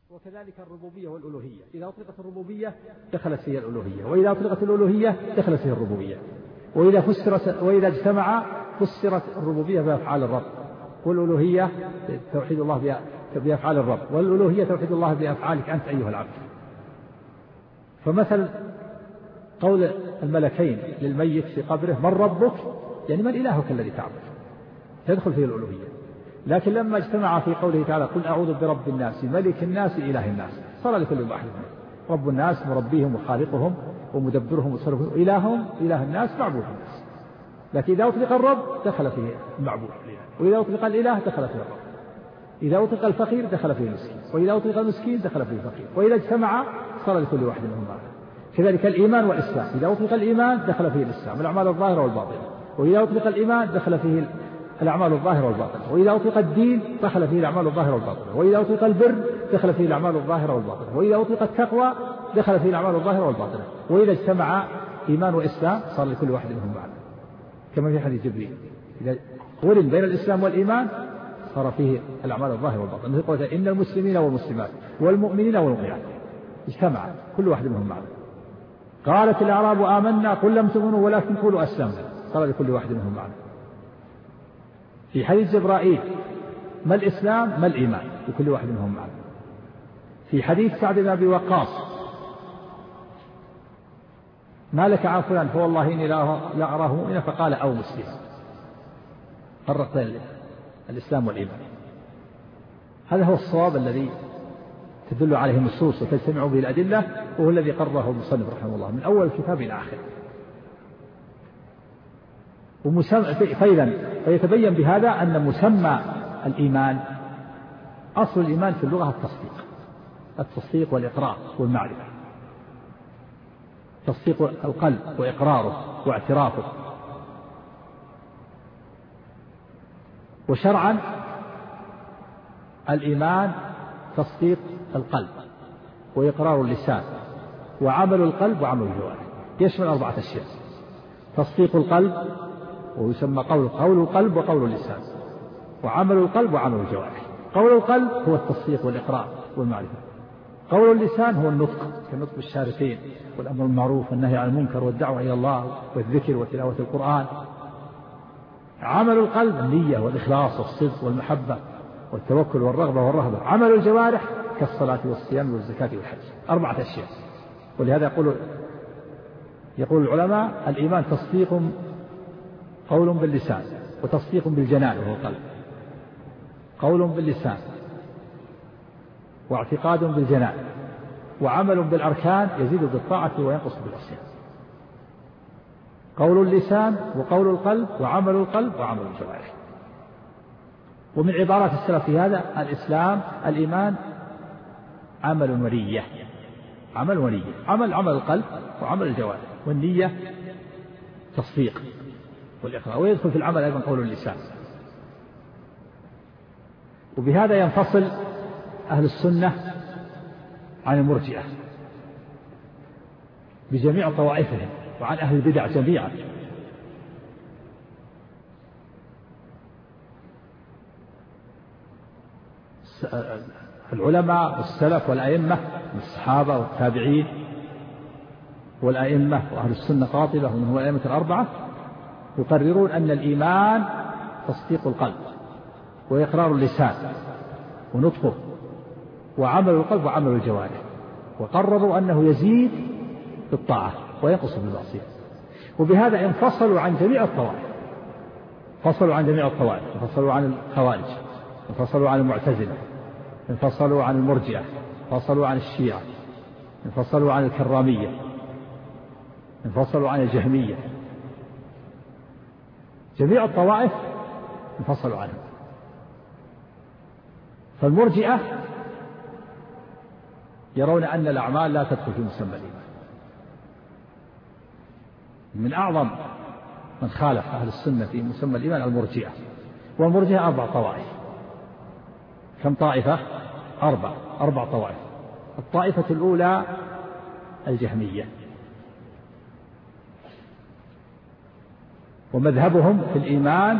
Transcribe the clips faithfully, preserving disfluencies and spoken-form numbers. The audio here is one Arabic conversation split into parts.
وكذلك الربوبية والألوهية، إذا أطلقت الربوبية دخلت فيها الألوهية، وإذا أطلقت الألوهية دخلت فيها الربوبية. وإذا فسرت وإذا اجتمع فسرت الربوبية بأفعال الرب، والألوهية توحيد الله بأفعال الرب، والألوهية توحيد الله بأفعالك أنت أيها العبد. فمثل قول الملكين للميت في قبره من ربك، يعني من إلهك الذي تعبد، تدخل فيه الألوهية. لكن لما اجتمع في قوله تعالى قل أعوذ برب الناس ملك الناس إله الناس، صار لكل واحد رب الناس مربيهم وخالقهم ومدبرهم وصرفهم، إلههم إله الناس معبود الناس. لكن إذا أطلق الرب دخل فيه المعبود، وإذا أطلق الإله دخل فيه الرب، إذا أطلق الفقير دخل فيه المسكين، وإذا أطلق المسكين دخل فيه الفقير، وإذا اجتمع صار لكل واحد منهم معبود. كذلك الإيمان والإسلام، إذا أطلق الإيمان دخل فيه الإسلام الأعمال الظاهرة والباطنة، وإذا أطلق الإيمان دخل فيه الأعمال الظاهرة والباطنة، وإذا أطلق الدين دخل فيه الأعمال الظاهرة والباطنة، وإذا أطلق البر دخل فيه الأعمال الظاهرة والباطنة، وإذا أطلق التقوى دخل فيه الأعمال الظاهرة والباطنة، وإذا اجتمع إيمان وإسلام صار لكل واحد منهم معنى، كما في حديث جبريل إذا قرن بين الإسلام والإيمان صار فيه الأعمال الظاهرة والباطنة. مثل قوله إن المسلمين والمسلمات والمؤمنين والمؤمنات اجتمع كل واحد منهم معنى. قالت الأعراب آمنا قل لم تؤمنوا ولكن قولوا أسلمنا، صار لكل واحد منهم معنى. في حديث جبرائيل ما الإسلام ما الإيمان، لكل واحد منهم معنى. في حديث سعد بن أبي وقاص ما لك عن فلان فوالله إني لا أراه مؤمنا فقال أو مسلما، فرق بين الإسلام والإيمان. هذا هو الصواب الذي تدل عليه النصوص وتجتمع به الأدلة، وهو الذي قرره المصنف رحمه الله من أول الكتاب إلى آخره. فإذا فيتبين بهذا أن مسمى الإيمان أصل الإيمان في اللغة التصديق، التصديق والإقرار والمعرفة، تصديق القلب وإقراره واعترافه. وشرعا الإيمان تصديق القلب وإقرار اللسان وعمل القلب وعمل الجوارح، يشمل أربعة أشياء: تصديق القلب ويسمى قول قول القلب وقول اللسان، وعمل القلب وعمل الجوارح. قول القلب هو التصديق والإقرار والمعرفة، قول اللسان هو النطق كالنطق بالشهادتين والأمر بالمعروف والنهي عن المنكر والدعوة إلى الله والذكر وتلاوة القرآن. عمل القلب النية والإخلاص والصدق والمحبة والتوكل والرغبة والرهبة. عمل الجوارح كالصلاة والصيام والزكاة والحج، أربعة أشياء. ولهذا يقول يقول العلماء الإيمان تصديق قول باللسان وتصديق بالجنان وهو القلب، قول باللسان واعتقاد بالجنان وعمل بالأركان يزيد بالطاعة وينقص بالعصيان. قول اللسان وقول القلب وعمل القلب وعمل الجوارح. ومن عبارات السلف في هذا الإسلام الإيمان عمل ونية، عمل ونية، عمل عمل القلب وعمل الجوارح، والنية تصديق والإقرار، ويدخل في العمل أيضا قول اللسان. وبهذا ينفصل أهل السنة عن المرجئة بجميع طوائفهم وعن أهل البدع جميعا. العلماء والسلف والأئمة والصحابة والتابعين والأئمة وأهل السنة قاطبة ومن هو الأئمة الأربعة يقررون أن الإيمان تصديق القلب وإقرار اللسان ونطقه وعمل القلب وعمل الجوارح، وقرروا أنه يزيد بالطاعة وينقص بالمعصية. وبهذا انفصلوا عن جميع الطوائف، انفصلوا عن جميع الطوائف، انفصلوا عن الخوارج، انفصلوا عن المعتزلة، انفصلوا عن المرجئة، انفصلوا عن الشيعة، انفصلوا عن الكرامية، انفصلوا عن الجهمية. جميع الطوائف انفصلوا عنها. فالمرجئة يرون أن الأعمال لا تدخل في مسمى الإيمان. من أعظم من خالف أهل السنة في مسمى الإيمان المرجئة، والمرجئة أربع طوائف. كم طائفة؟ أربع أربع طوائف. الطائفة الأولى الجهمية، ومذهبهم في الإيمان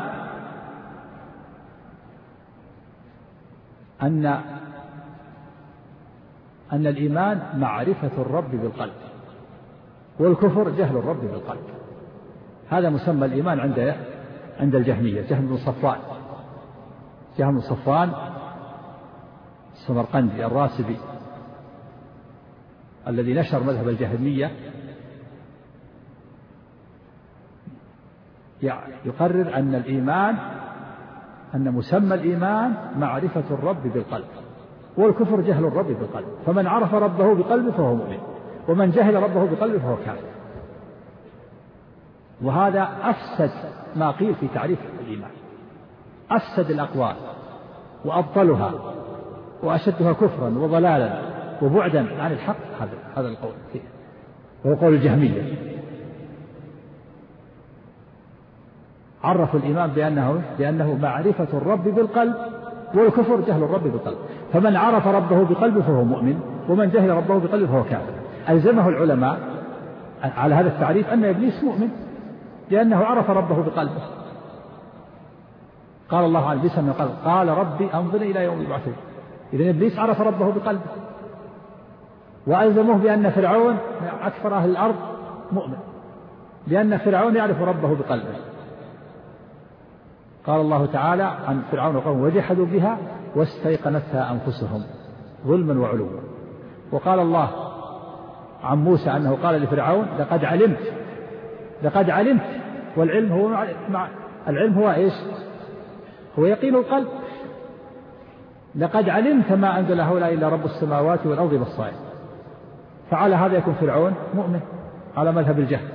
أن أن الإيمان معرفة الرب بالقلب، والكفر جهل الرب بالقلب. هذا مسمى الإيمان عند عند الجهمية، جهم بن صفوان جهم بن صفوان السمرقندي الراسبي الذي نشر مذهب الجهمية، يقرر أن الإيمان أن مسمى الإيمان معرفة الرب بالقلب، والكفر جهل الرب بالقلب، فمن عرف ربه بقلبه فهو مؤمن، ومن جهل ربه بقلبه فهو كافر. وهذا أفسد ما قيل في تعريف الإيمان، أفسد الأقوال وأبطلها وأشدها كفرا وضلالا وبعدا عن الحق هذا هذا القول فيه، وهو قول الجهمية. عرفوا الإيمان بأنه بأنه معرفة الرب بالقلب، والكفر جهل الرب بالقلب، فمن عرف ربه بقلبه فهو مؤمن، ومن جهل ربه بقلبه فهو كافر. ألزمه العلماء على هذا التعريف أن إبليس مؤمن لأنه عرف ربه بقلبه. قال الله عن إبليس من قال قال ربي أنظرني إلى يوم يبعثون، إذن إبليس عرف ربه بقلبه. وألزموه بأن فرعون أكثر أهل الأرض مؤمن لأن فرعون يعرف ربه بقلبه. قال الله تعالى عن فرعون وقومه وجحدوا بها واستيقنتها أنفسهم ظلما وعلوا. وقال الله عن موسى أنه قال لفرعون لقد علمت لقد علمت والعلم هو مع... مع... العلم هو إيش؟ هو يقين القلب. لقد علمت ما أنزل هؤلاء إلا رب السماوات والأرض بصائر. فعلى هذا يكون فرعون مؤمن على مذهب الجهل.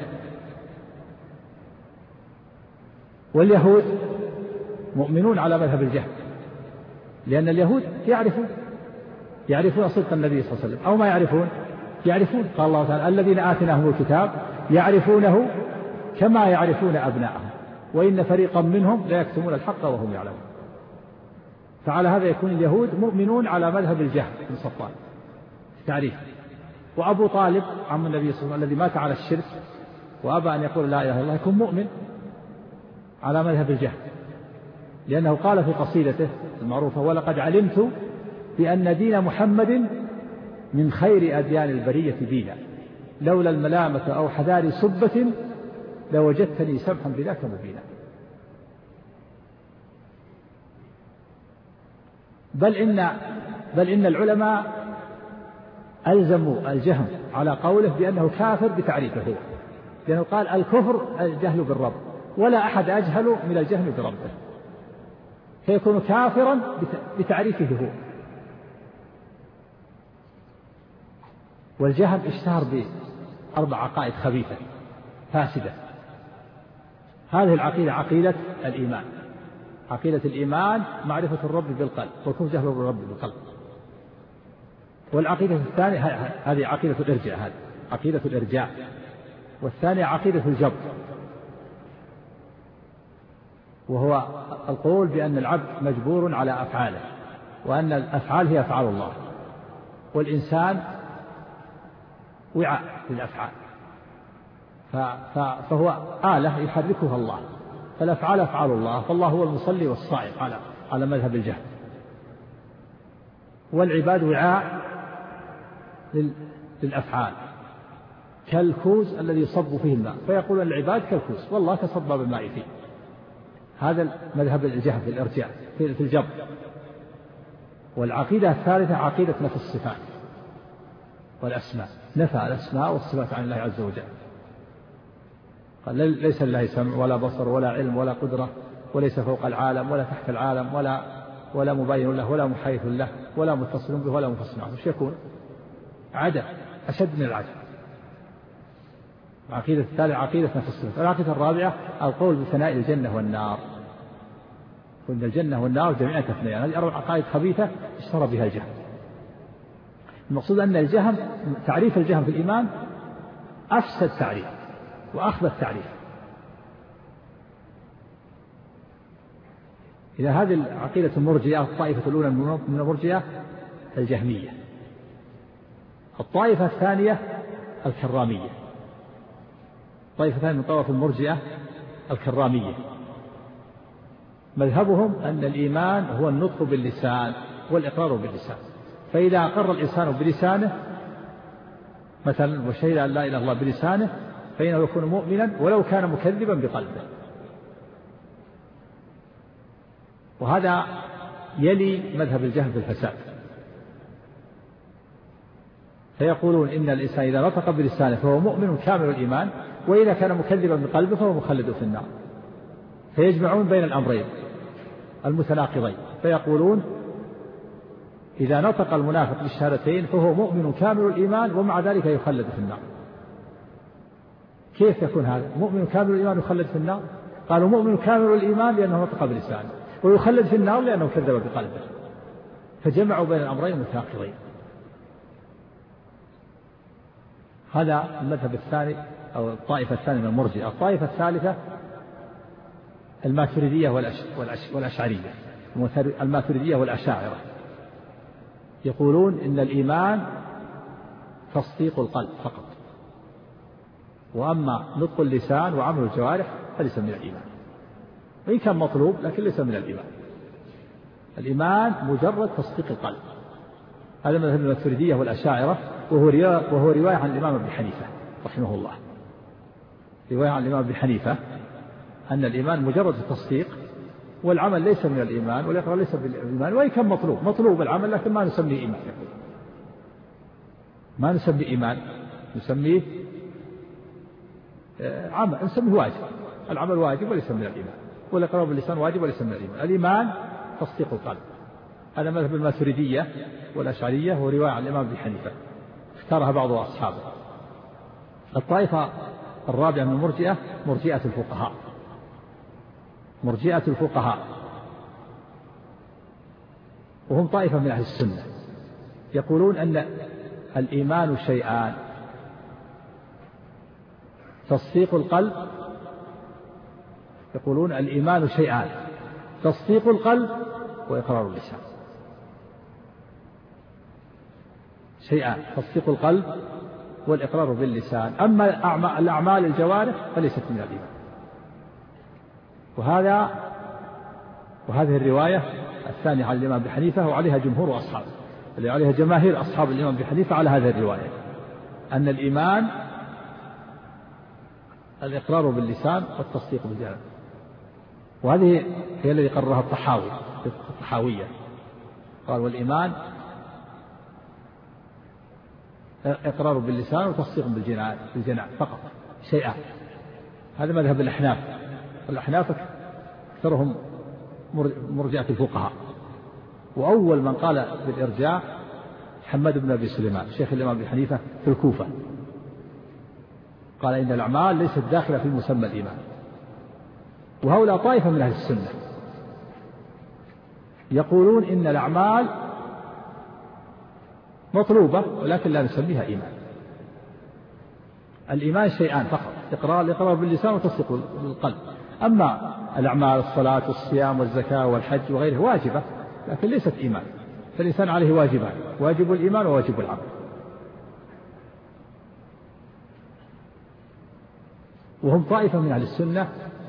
واليهود مؤمنون على مذهب الجهل، لأن اليهود يعرفون يعرفون صدق النبي صلى الله عليه وسلم، أو ما يعرفون يعرفون. قال الله تعالى الذين آتيناهم الكتاب يعرفونه كما يعرفون أبناءهم وإن فريقا منهم لا يكتمون الحق وهم يعلمون. فعلى هذا يكون اليهود مؤمنون على مذهب الجهل من صفوان في تعريف. وأبو طالب عم النبي صلى الله عليه وسلم الذي مات على الشرك وأبى أن يقول لا إله إلا الله يكون مؤمن على مذهب الجهل، لأنه قال في قصيدته المعروفة ولقد علمت بأن دين محمد من خير أديان البرية دينا لولا الملامة أو حذار سبة لوجدتني سمحا بذاك مبينا. بل إن بل إن العلماء ألزموا الجهم على قوله بأنه كافر بتعريفه، لأنه قال الكفر الجهل بالرب، ولا أحد أجهل من الجهل بربه، فيكون كافرا بتعريفه هو. والجهم اشتهر بأربع عقائد خبيثة فاسدة. هذه العقيدة عقيدة الإيمان، عقيدة الإيمان معرفة الرب بالقلب، والكفر جهل الرب بالقلب. والعقيدة الثانية هذه عقيدة الإرجاء، هذه عقيدة الإرجاء. والثانية عقيدة الجبر، وهو القول بأن العبد مجبور على أفعاله، وأن الأفعال هي أفعال الله، والإنسان وعاء للأفعال، فهو آلة يحركها الله، فالأفعال أفعال الله، فالله هو المصلي والصائم على على مذهب الجهل. والعباد وعاء للأفعال كالكوز الذي يصب فيه الماء، فيقول العباد كالكوز والله كصباب الماء فيه. هذا مذهب الجهل في الإرجاء في الجبر. والعقيدة الثالثة عقيدة نفي الصفات والأسماء، نفى الأسماء والصفات عن الله عز وجل. قال ليس لله سمع ولا بصر ولا علم ولا قدرة، وليس فوق العالم ولا تحت العالم، ولا ولا مبين له ولا محايث له ولا متصل به ولا منفصل عنه. وش يكون؟ عدم، أشد من العدم. العقيدة الثالثة عقيدة نفي الصفات. العقيدة الرابعة القول بثناء الجنة والنار، وإن الجنة والنار جميعا كاثنين. هذه أربع عقائد خبيثة اشتهر بها الجهم. المقصود أن الجهم تعريف الجهم في الإيمان أفسد تعريف وأخبث تعريف. إلى هذه العقيدة المرجئة الطائفة الأولى من المرجئة الجهمية. الطائفة الثانية الكرامية. طائفة ثانية من طوائف المرجئة الكرامية، مذهبهم أن الإيمان هو النطق باللسان والإقرار باللسان، فإذا أقر الإنسان بلسانه مثلا وشهد أن لا إله إلا الله بلسانه فإنه يكون مؤمنا ولو كان مكذبا بقلبه. وهذا يلي مذهب الجهل في الفساد، فيقولون إن الإنسان إذا نطق بلسانه فهو مؤمن كامل الإيمان، وإذا كان مكذبا بقلبه فهو مخلد في النار. فيجمعون بين الأمرين المتناقضين، فيقولون إذا نطق المنافق بالشهادتين فهو مؤمن كامل الإيمان ومع ذلك يخلد في النار. كيف يكون هذا؟ مؤمن كامل الإيمان يخلد في النار؟ قالوا مؤمن كامل الإيمان لأنه نطق بلسانه، ويخلد في النار لأنه كذب بقلبه. فجمعوا بين الأمرين المتناقضين. هذا المذهب الثاني أو الطائفة الثانية من المرجئة. الطائفة الثالثة الماتريدية والأشعرية، الماتريدية والأشاعرة، يقولون إن الإيمان تصديق القلب فقط، وأما نطق اللسان وعمل الجوارح فليس من الإيمان، وإن كان مطلوب لكن ليس من الإيمان. الإيمان مجرد تصديق القلب. هذا مذهب الماتريدية والأشاعرة، وهو رواية, وهو رواية عن الإمام أبي حنيفة رحمه الله، رواية عن الإمام أبي حنيفة أن الإيمان مجرد التصديق، والعمل ليس من الإيمان، والإقرار ليس بالإيمان، وإن كان مطلوب مطلوب العمل لكن ما نسميه إيمان، ما نسميه إيمان، نسميه عمل، نسميه واجب. العمل واجب وليس من الإيمان، والإقرار باللسان واجب وليس من الإيمان. الإيمان تصديق القلب. هذا مذهب الماتريدية والأشعرية، ورواية عن الإمام أبي حنيفة اختارها بعض أصحابه. الطائفة الرابعة من المرجئة مرجئة الفقهاء. مرجئة الفقهاء وهم طائفة من أهل السنة، يقولون أن الإيمان شيئان: تصديق القلب، يقولون الإيمان شيئان: تصديق القلب وإقرار اللسان. شيئان: تصديق القلب والإقرار باللسان. أما الأعمال الجوارح فليست من الإيمان. وهذا وهذه الرواية الثانية على الإمام أبي حنيفة، وعليها جمهور أصحابه، اللي عليها جماهير أصحاب الإمام أبي حنيفة على هذه الرواية، أن الإيمان الإقرار باللسان والتصديق بالجنان. وهذه هي التي قررها الطحاوي في الطحاوية، قال: والإيمان إقرار باللسان وتصديق بالجنان بالجنان فقط، شيئا. هذا مذهب الأحناف. الأحناف أكثرهم مرجئة الفقهاء. وأول من قال بالإرجاء حماد بن أبي سليمان شيخ الإمام أبي حنيفة في الكوفة، قال: إن الأعمال ليست داخلة في مسمى الإيمان. وهؤلاء طائفة من أهل السنة يقولون إن الأعمال مطلوبة ولكن لا نسميها إيمان. الإيمان شيئان فقط: إقرار الإقرار باللسان وتصديق بالقلب. أما الأعمال الصلاة والصيام والزكاة والحج وغيره واجبة لكن ليست إيمان، فالإنسان عليه واجبان: واجب الإيمان وواجب العمل. وهم طائفة من أهل السنة.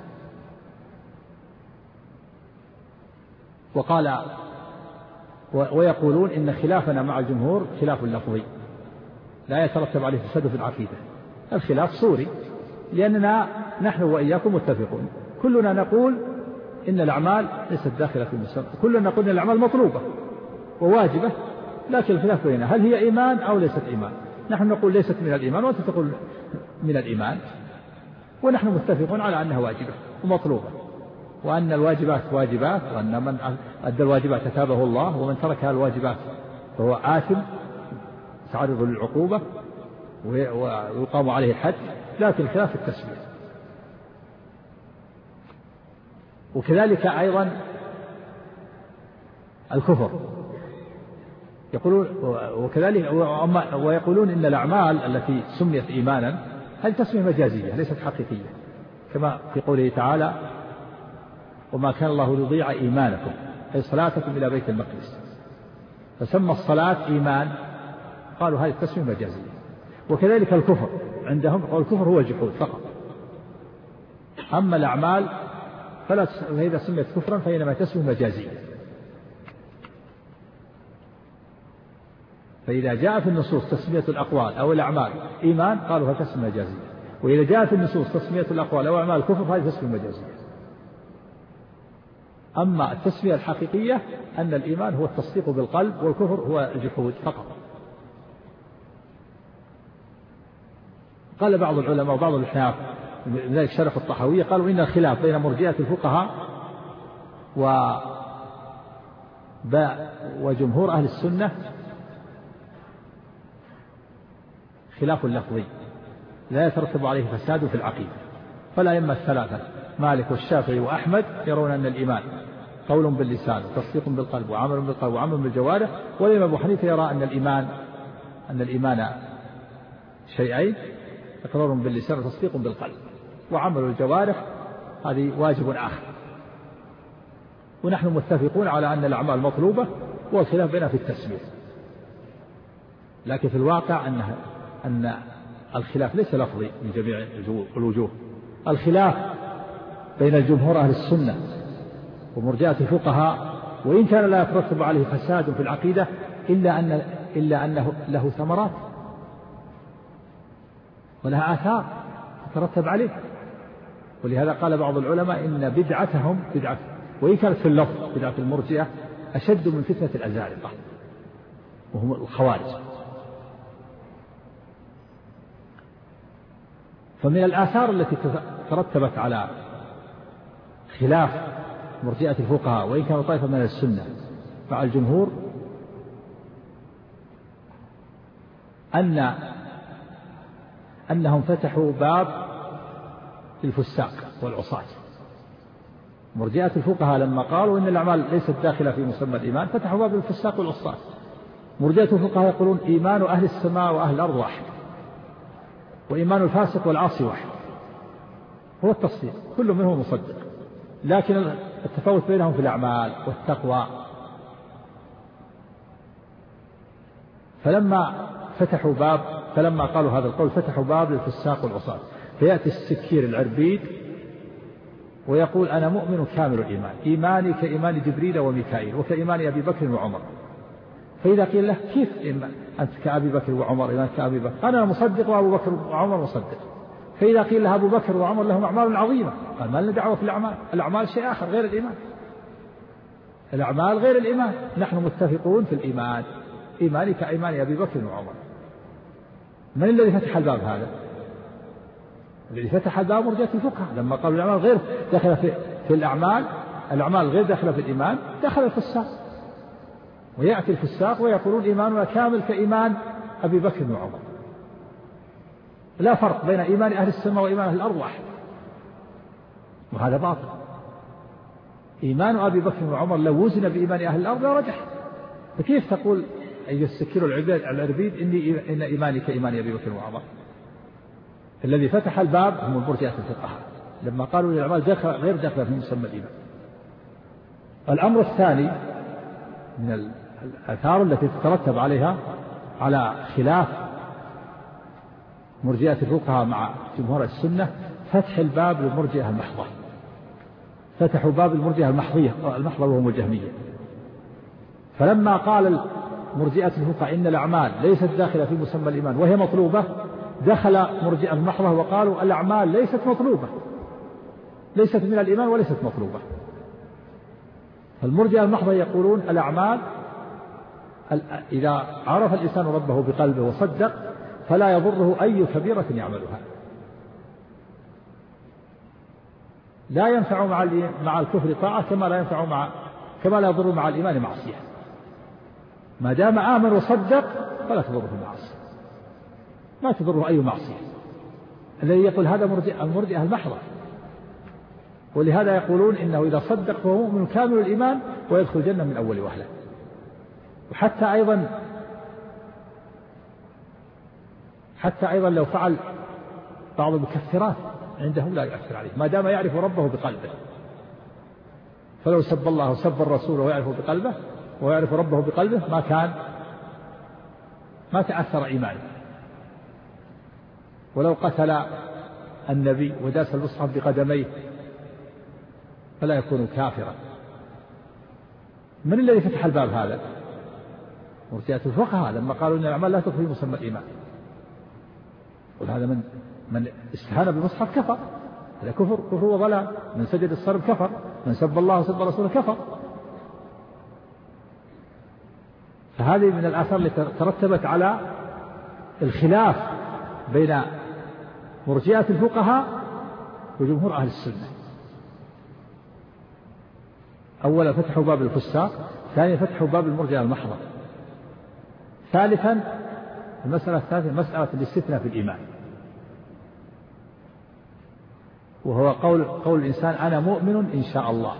وقال ويقولون إن خلافنا مع الجمهور خلاف لفظي لا يترتب عليه فساد في العقيدة. الخلاف صوري، لأننا نحن وإياكم متفقون، كلنا نقول إن الأعمال ليست داخلة في المسمى، كلنا نقول إن الأعمال مطلوبة وواجبة، لكن الخلاف بيننا هل هي إيمان أو ليست إيمان. نحن نقول ليست من الإيمان وأنت تقول من الإيمان، ونحن متفقون على أنها واجبة ومطلوبة، وأن الواجبات واجبات، وأن من أدى الواجبات أثابه الله، ومن تركها الواجبات فهو آثم تعرض للعقوبة ويقام عليه الحد. لكن خلاف التسمية. وكذلك أيضا الكفر يقولون، وكذلك ويقولون إن الأعمال التي سميت إيمانا هذه تسمية مجازية ليست حقيقية، كما في قوله تعالى: وما كان الله ليضيع إيمانكم أي صلاتكم إلى بيت المقدس. فسمى الصلاة إيمان، قالوا هذه التسمية مجازية. وكذلك الكفر عندهم، قالوا الكفر هو الجحود فقط. أما الأعمال فلا، فإذا سميت كفرا فإنما تسمية مجازية. فإذا جاء في النصوص تسمية الأقوال أو الأعمال إيمان قالوا هذه تسمية مجازية، وإذا جاء في النصوص تسمية الأقوال أو أعمال كفر هذه تسمية مجازية. أما التسمية الحقيقية أن الإيمان هو التصديق بالقلب والكفر هو الجحود فقط. قال بعض العلماء وبعض الأحناف لذلك شرح الطحاوية قالوا إن الخلاف بين مرجئة الفقهاء و وجمهور أهل السنة خلاف لفظي لا يترتب عليه فساد في العقيدة. فالأئمة الثلاثة مالك والشافعي وأحمد يرون أن الإيمان قول باللسان وتصديق بالقلب وعمل بالقلب وعمل بالجوارح، والإمام أبو حنيفة يرى أن الإيمان أن الإيمان شيئين، إقرار باللسان وتصديق بالقلب وعمل الجوارح هذه واجب آخر. ونحن متفقون على أن الأعمال مطلوبة والخلاف بيننا في التسمية، لكن في الواقع أنها أن الخلاف ليس لفظي من جميع الوجوه. الخلاف بين الجمهور أهل السنة ومرجئة الفقهاء وإن كان لا يترتب عليه فساد في العقيدة إلا أن إلا أنه له ثمرات ولها آثار تترتب عليه. ولهذا قال بعض العلماء إن بدعتهم بدعة وإن كانت في اللفظ بدعة المرجئة أشد من فتنة الأزارقة وهم الخوارج. فمن الآثار التي ترتبت على خلاف مرجئة الفقهاء وإن كانوا طائفة من السنة مع الجمهور أن أنهم فتحوا باب الفساق والعصاة. مرجئة الفقهاء لما قالوا إن الأعمال ليست داخلة في مسمى الإيمان فتحوا باب الفساق والعصاة. مرجئة الفقهاء يقولون إيمان أهل السماء وأهل الأرض واحد، وإيمان الفاسق والعاصي واحد، هو التصديق كل منهم مصدق، لكن التفاوت بينهم في الأعمال والتقوى. فلما فتحوا باب فلما قالوا هذا القول فتحوا باب للفساق والعصاة. فيأتي السكير العربيد ويقول أنا مؤمن كامل الإيمان، إيماني كإيمان جبريل وميكائيل وكإيمان أبي بكر وعمر. فإذا قيل له كيف أنت كأبي بكر وعمر إيمان كأبي بكر؟ أنا مصدق وأبو بكر وعمر مصدق. فإذا قيل له أبو بكر وعمر لهم أعمال عظيمة قال ما لنا دعوة في الأعمال، الأعمال شيء آخر غير الإيمان، الأعمال غير الإيمان. نحن متفقون في الإيمان، إيماني كإيمان أبي بكر وعمر. من الذي فتح الباب هذا؟ الذي فتح الباب مرجئة الفقهاء لما قالوا الأعمال غير داخلة في, في الأعمال، الأعمال غير داخلة في الإيمان، دخل الفساق. ويأتي الفساق ويقولون إيماننا كامل كإيمان أبي بكر وعمر. لا فرق بين إيمان أهل السماء وإيمان أهل الأرض واحد، وهذا باطل. إيمان أبي بكر وعمر لو وزن بإيمان أهل الأرض لرجح. فكيف تقول أيها السكير العربيد إني إن إيماني كإيمان أبي بكر وعمر؟ الذي فتح الباب هم مرجئة الفقهاء لما قالوا الأعمال غير داخلة في مسمى الإيمان. الأمر الثاني من الآثار التي تترتب عليها على خلاف مرجئة الفقهاء مع جمهور السنة فتح الباب للمرجئة المحضة. فتحوا باب المرجئة المحضية المحضة وهم الجهمية. فلما قال مرجئة الفقهاء إن الأعمال ليست داخلة في مسمى الإيمان وهي مطلوبة دخل مرجئة المحضة وقالوا الأعمال ليست مطلوبة، ليست من الإيمان وليست مطلوبة. فالمرجئة المحضة يقولون الأعمال إذا عرف الإنسان ربه بقلبه وصدق فلا يضره أي كبيرة يعملها. لا ينفع مع مع الكفر طاعة كما لا ينفع مع كما لا يضر مع الإيمان معصية. ما دام آمن وصدق فلا تضره المعصية، ما تضره أي معصية. الذي يقول هذا مرجئة المرجئة المحضة. ولهذا يقولون إنه إذا صدق فهو مؤمن كامل الإيمان ويدخل الجنة من أول وهلة. وحتى أيضا حتى أيضا لو فعل بعض المكفرات عندهم لا يؤثر عليه ما دام يعرف ربه بقلبه. فلو سب الله وسب الرسول ويعرف بقلبه ويعرف ربه بقلبه ما كان ما تأثر إيمانه. ولو قتل النبي وداس المصحف بقدميه فلا يكون كافرا. من الذي فتح الباب هذا؟ مرجئة الفقهاء لما قالوا إن الأعمال لا تدخل في مسمى الإيمان، وهذا من من استهان بالمصحف كفر، هذا كفر كفر وضلال. من سجد الصرب كفر، من سب الله وسب رسوله كفر. فهذه من الآثار التي ترتبت على الخلاف بين مرجئة الفقهاء وجمهور أهل السنة. أولا فتحوا باب الفساق، ثانيا فتحوا باب المرجئة المحضة، ثالثا المسألة الثالثة مسألة الاستثناء في الإيمان، وهو قول قول الإنسان أنا مؤمن إن شاء الله.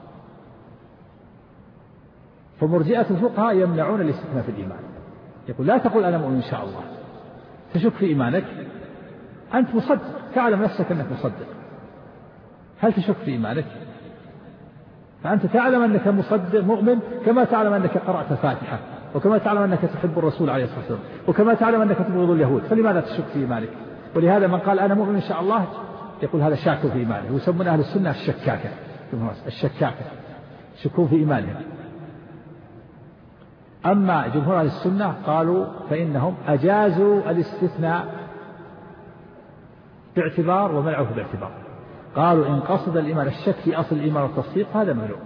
فمرجئة الفقهاء يمنعون الاستثناء في الإيمان، يقول لا تقول أنا مؤمن إن شاء الله، تشك في إيمانك، أنت مصدق، تعلم نفسك أنك مصدق، هل تشك في إيمانك؟ فأنت تعلم أنك مصدق مؤمن كما تعلم أنك قرأت الفاتحة، وكما تعلم أنك تحب الرسول عليه الصلاة والسلام، وكما تعلم أنك تبغض اليهود، فلماذا تشك في إيمانك؟ ولهذا من قال أنا مؤمن إن شاء الله يقول هذا شاك في إيمانه، ويسمون أهل السنة الشكاكة، الشكاكة شكون في إيمانهم. أما جمهور أهل السنة قالوا فإنهم أجازوا الاستثناء باعتبار ومنعه باعتبار، قالوا إن قصد الإيمان الشك في أصل الإيمان والتصديق هذا ممنوع.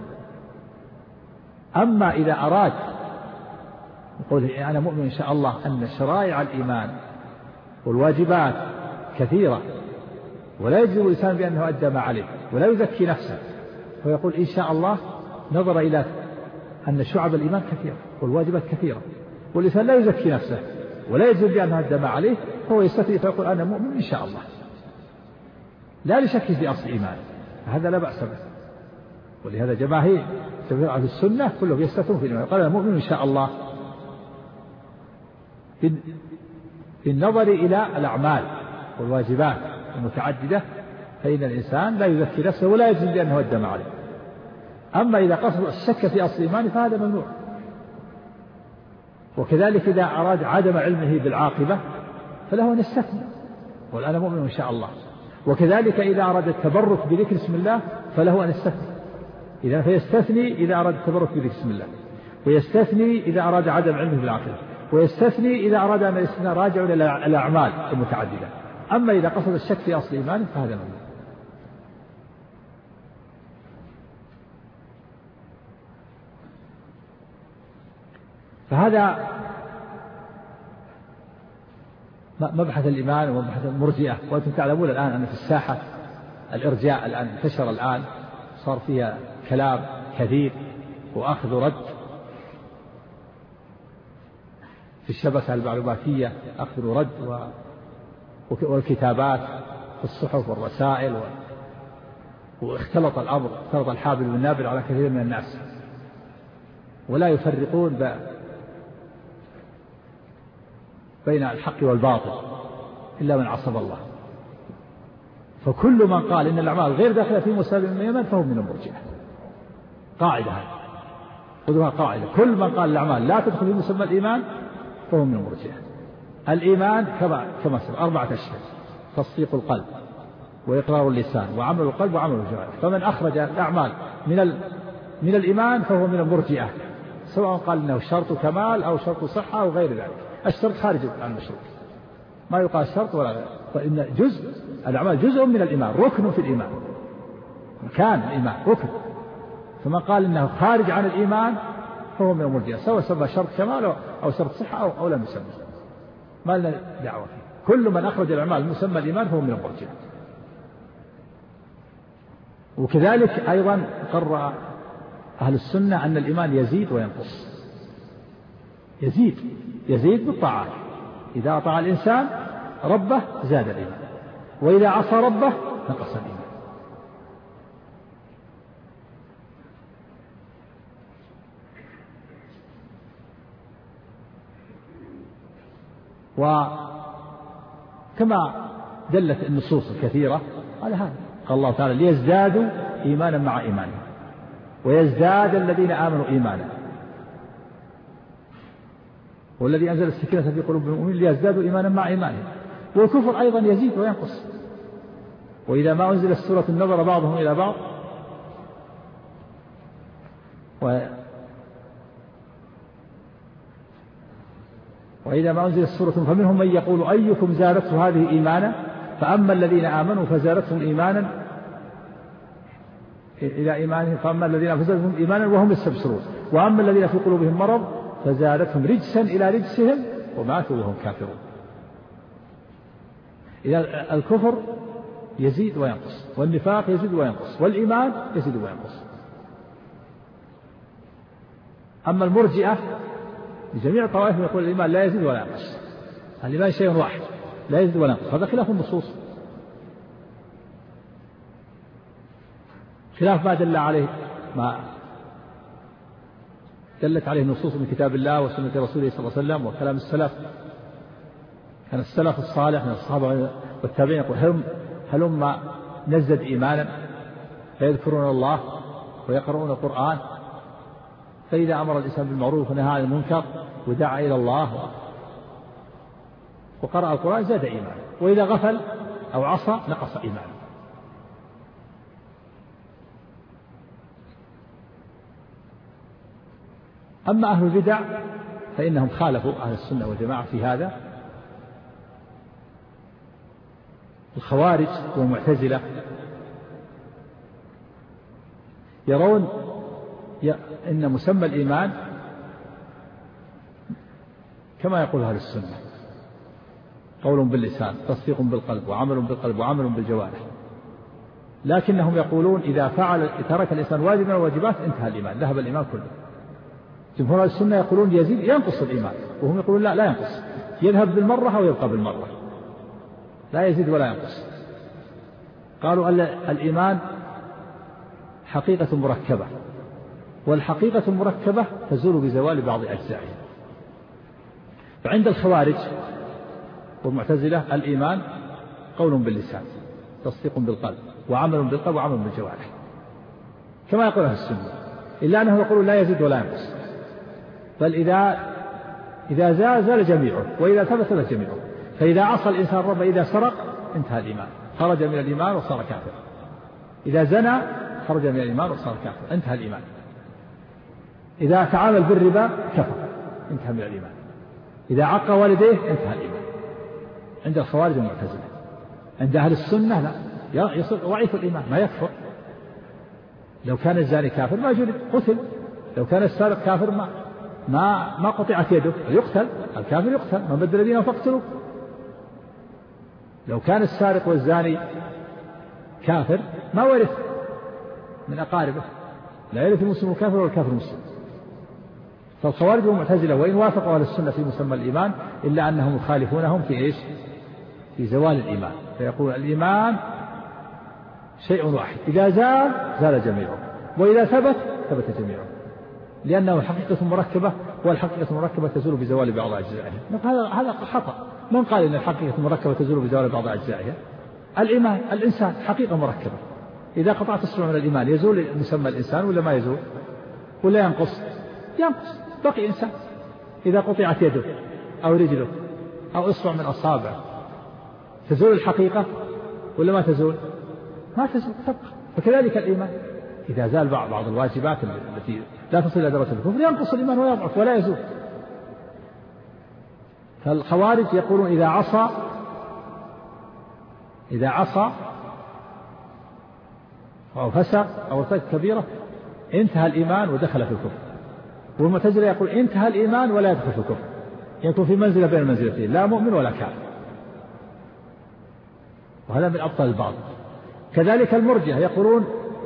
أما إذا أراد يقول أنا مؤمن إن شاء الله أن شرائع الإيمان والواجبات كثيرة ولا يجزم الإنسان بأنه أدى ما عليه ولا يزكي نفسه، ويقول إن شاء الله نظر إلى أن شعب الإيمان كثيرة والواجبات كثيرة، والإنسان لا يزكي نفسه ولا يجزم بأنه أدى ما عليه، فهو يستثني فيقول أنا مؤمن إن شاء الله، لا لشك في أصل الإيمان، هذا لا بأس به. ولهذا جماهير جماهير أهل السنة كلهم يستثنون في الإيمان، قال أنا مؤمن إن شاء الله بالنظر إلى الأعمال والواجبات المتعددة، فإن الإنسان لا يزكي نفسه ولا يجزم بأنه أدى ما عليه. أما إذا قصد الشك في أصل الإيمان فهذا ممنوع. وكذلك إذا أراد عدم علمه بالعاقبة فله أن يستثني وقال أنا مؤمن إن شاء الله. وكذلك إذا أراد التبرك بذكر اسم الله فله أن يستثني، إذا فيستثني إذا أراد التبرك بذكر اسم الله، ويستثني إذا أراد عدم علمه بالعاقبة، ويستثني إذا أراد أن الاستثناء راجع إلى الأعمال المتعددة. أما إذا قصد الشك في أصل إيمانه فهذا ممنوع. فهذا مبحث الإيمان ومبحث المرجئة. وأنتم تعلمون الآن أن في الساحة الإرجاء الآن انتشر، الآن صار فيها كلام كثير وأخذ ورد في الشبكة المعلوماتية، أخذ ورد والكتابات في الصحف والرسائل، واختلط الأمر، اختلط الحابل والنابل على كثير من الناس، ولا يفرقون بين الحق والباطل إلا من عصم الله. فكل من قال إن الأعمال غير داخلة في مسمى الإيمان فهو من المرجئة. قاعدة هذه خذوها قاعدة، كل من قال الأعمال لا تدخل في مسمى الإيمان فهو من المرجئة. الإيمان كما كما سبق أربعة أشياء: تصديق القلب وإقرار اللسان وعمل القلب وعمل الجوارح. فمن أخرج الأعمال من من الإيمان فهو من المرجئة، سواء قال إنه شرط كمال أو شرط صحة أو غير ذلك. الشرط خارج عن المشروط، ما يقال شرط ولا غير، فإن جزء الأعمال جزء من الإيمان، ركن في الإيمان، مكان الإيمان ركن. فمن قال إنه خارج عن الإيمان فهو من المرجئة، سواء سمى شرط كمال أو شرط صحة أو, أو لم يسمى، ما لنا دعوة فيه. كل من أخرج الأعمال مسمى الإيمان فهو من المرجئة. وكذلك أيضا قرر أهل السنة أن الإيمان يزيد وينقص، يزيد يزيد بالطاعات، إذا أطاع الإنسان ربه زاد الإيمان، وإذا عصى ربه نقص الإيمان. وكما دلت النصوص الكثيرة على هذا، قال الله تعالى ليزدادوا إيمانا مع إيمانهم ويزداد الذين آمنوا إيمانا، والذي أنزل السكينة في قلوب المؤمنين ليزدادوا إيمانا مع إيمانهم. والكفر أيضا يزيد وينقص، وإذا ما أنزلت سورة النظر بعضهم إلى بعض و وإذا ما أنزلت سورة فمنهم من يقول أيكم زادته هذه إيمانا فأما الذين آمنوا فزادتهم إيمانا إلى إيمانهم فأما الذين فزادتهم إيمانا وهم يستبشرون وأما الذين في قلوبهم مرض فزادتهم رجسا إلى رجسهم وماتوا وهم كافرون. إذا الكفر يزيد وينقص والنفاق يزيد وينقص والإيمان يزيد وينقص. أما المرجئة لجميع الطوائف يقول الإيمان لا يزيد ولا ينقص، الإيمان شيء واحد لا يزيد ولا ينقص، هذا خلاف النصوص، خلاف ما دل عليه ما دلت عليه النصوص من كتاب الله وسنة رسوله صلى الله عليه وسلم وكلام السلف. كان السلف الصالح من الصحابة والتابعين يقول هم هلما نزد إيمانا فيذكرون الله ويقرؤون القرآن فإذا أمر الإنسان بالمعروف ونهى عن المنكر ودعا إلى الله وقرأ القرآن زاد إيمانا، وإذا غفل أو عصى نقص إيمانا. أما أهل البدع فإنهم خالفوا أهل السنة والجماعة في هذا. الخوارج والمعتزلة يرون إن مسمى الإيمان كما يقول أهل السنة قول باللسان تصديق بالقلب وعمل بالقلب وعمل بالجوارح، لكنهم يقولون إذا فعل ترك الإنسان واجبا من الواجبات انتهى الإيمان، ذهب الإيمان كله. جمهور السنة يقولون يزيد ينقص الإيمان، وهم يقولون لا لا ينقص، يذهب بالمرة أو يبقى بالمرة، لا يزيد ولا ينقص. قالوا الإيمان حقيقة مركبة، والحقيقة المركبة تزول بزوال بعض أجزائها. فعند الخوارج والمعتزلة الإيمان قول باللسان تصديق بالقلب وعمل بالقلب وعمل بالجوارح كما يقول أهل السنة، إلا أنه يقول لا يزيد ولا ينقص، بل إذا إذا زال زال جميعه وإذا ثبت ثبت جميعه. فإذا عصى الإنسان ربه إذا سرق انتهى الإيمان، خرج من الإيمان وصار كافر. إذا زنى خرج من الإيمان وصار كافر، انتهى الإيمان. إذا تعامل بالربا كفر، انتهى من الإيمان. إذا عق والديه انتهى الإيمان. عند الخوارج والمعتزلة. عند أهل السنة لا، يصير ضعيف الإيمان ما يكفر. لو كان الزاني كافر ما جلد قتل، لو كان السارق كافر ما ما ما قطعت يده يقتل، الكافر يقتل، من بدل دينه فاقتلوه. لو كان السارق والزاني كافر ما ورث من أقاربه، لا يرث المسلم الكافر ولا الكافر المسلم. فالخوارج والمعتزلة وإن وافقوا أهل السنة في مسمى الإيمان إلا أنهم يخالفونهم في إيش؟ في زوال الإيمان، فيقول الإيمان شيء واحد، إذا زال زال جميعه، وإذا ثبت ثبت جميعه، لأنه حقيقة مركبة، والحقيقة المركبة تزول بزوال بعض أجزائها. هذا هذا خطأ. من قال إن الحقيقة المركبة تزول بزوال بعض أجزائها؟ الإيمان الإنسان حقيقة مركبة، إذا قطعت أصبع من الإيمان يزول مسمى الإنسان ولا ما يزول؟ ولا ينقص؟ ينقص، بقي إنسان. إذا قطعت يده أو رجله أو إصبع من أصابعه تزول الحقيقة ولا ما تزول؟ ما تزول، تبقى. فكذلك الإيمان إذا زال بعض الواجبات التي لا تصل إلى درجة الكفر ينقص الإيمان ويضعف ولا يزول. فالخوارج يقولون إذا عصى إذا عصى أو فسق أو ارتكب كبيرة انتهى الإيمان ودخل في الكفر. والمعتزلة يقول انتهى الإيمان ولا يدخل في الكفر، يكون في منزلة بين المنزلتين، لا مؤمن ولا كافر، وهذا من أبطال البعض. كذلك المرجئة يقولون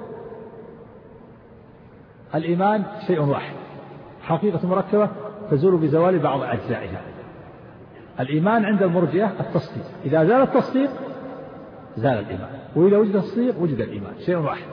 الإيمان شيء واحد، حقيقة مركبة تزول بزوال بعض أجزائها. الإيمان عند المرجئة التصديق، إذا زال التصديق زال الإيمان، وإذا وجد التصديق وجد الإيمان، شيء واحد.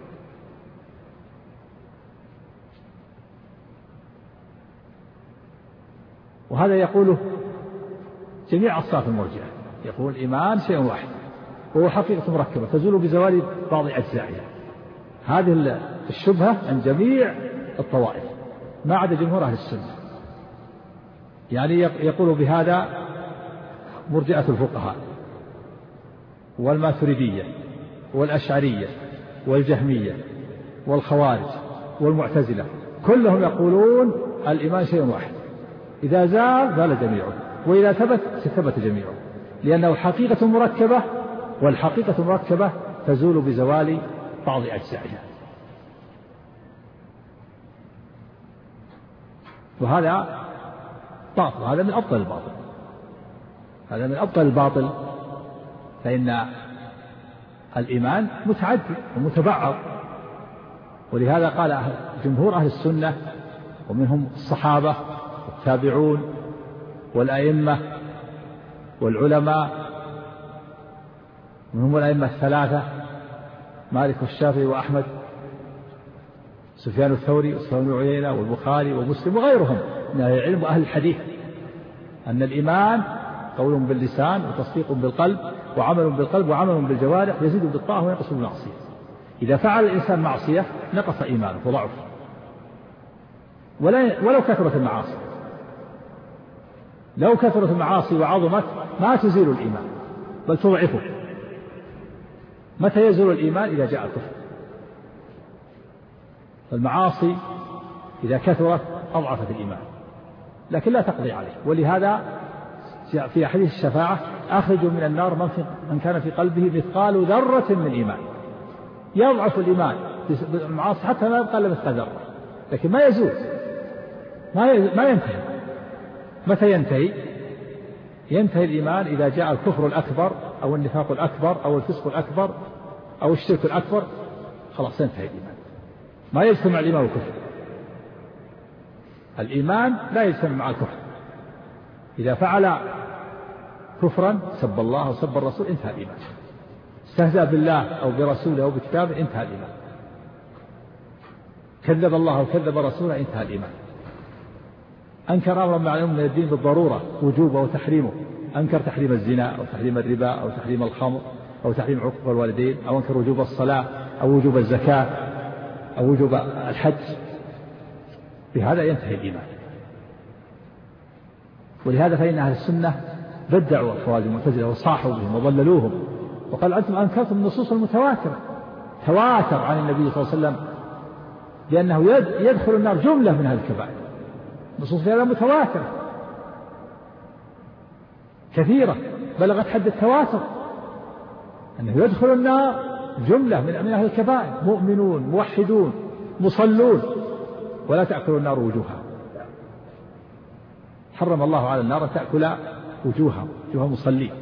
وهذا يقوله جميع أصناف المرجئة، يقول الإيمان شيء واحد وهو حقيقة مركبة تزول بزوال بعض أجزائها. هذه الشبهة عند جميع الطوائف ما عدا جمهور أهل السنة. يعني يقول بهذا مرجئة الفقهاء والماتريدية والأشعرية والجهمية والخوارج والمعتزلة، كلهم يقولون الإيمان شيء واحد، إذا زال زال جميعه، وإذا ثبت ثبت جميعه، لأنه حقيقة مركبة، والحقيقة المركبة تزول بزوال بعض أجزائها. وهذا باطل، هذا من أبطل الباطل، هذا من أبطل الباطل، فإن الإيمان متعدد ومتبعض. ولهذا قال جمهور أهل السنة ومنهم الصحابة والتابعون والأئمة والعلماء، منهم الأئمة الثلاثة مالك والشافعي وأحمد، سفيان الثوري وسفيان بن عيينة والبخاري ومسلم وغيرهم من أهل العلم وأهل الحديث، أن الإيمان قول باللسان وتصديق بالقلب وعمل بالقلب وعمل بالجوارح، يزيد بالطاعة وينقص بالمعصية. إذا فعل الإنسان معصية نقص إيمانه وضعف، ولو كثرت المعاصي، لو كثرت المعاصي وعظمت ما تزيل الإيمان بل تضعفه. متى يزول الإيمان؟ إذا جاء الكفر. فالمعاصي إذا كثرت أضعفت الإيمان، لكن لا تقضي عليه. ولهذا في حديث الشفاعة أخرجوا من النار من, في من كان في قلبه مثقال ذرة من إيمان. يضعف الإيمان بالمعاصي حتى ما يبقى إلا مثقال ذرة، لكن ما يزول، ما ما ينتهي. متى ينتهي؟ ينتهي الإيمان إذا جاء الكفر الأكبر أو النفاق الأكبر أو الفسق الأكبر أو الشرك الأكبر، خلاص ينتهي الإيمان. ما يجتمع الإيمان والكفر، الإيمان لا يجتمع مع الكفر. إذا فعل كفرا سب الله أو سب الرسول انتهى الإيمان، استهزأ بالله أو برسوله أو بكتابه انتهى الإيمان، كذب الله أو كذب رسوله انتهى الإيمان، أنكر أمرا معلوما من الدين بالضرورة وجوبه وتحريمه، أنكر تحريم الزنا أو تحريم الربا أو تحريم الخمر أو تحريم عقوق الوالدين أو أنكر وجوب الصلاة أو وجوب الزكاة أو وجوب الحج، بهذا ينتهي الإيمان. ولهذا فإن أهل السنة بدعوا الخوارج المعتزلة وصاحوا بهم وضللوهم، وقال أنتم أنكرتم النصوص المتواترة، تواتر عن النبي صلى الله عليه وسلم بأنه يدخل النار جملة من هذه الكبائر، نصوص هذا متواترة كثيرة بلغت حد التواتر، أنه يدخل النار جملة من أهل الكبائر، مؤمنون موحدون مصلون، ولا تأكل النار وجوهها. حرم الله على النار تأكل وجوهها، وجوه مصلين،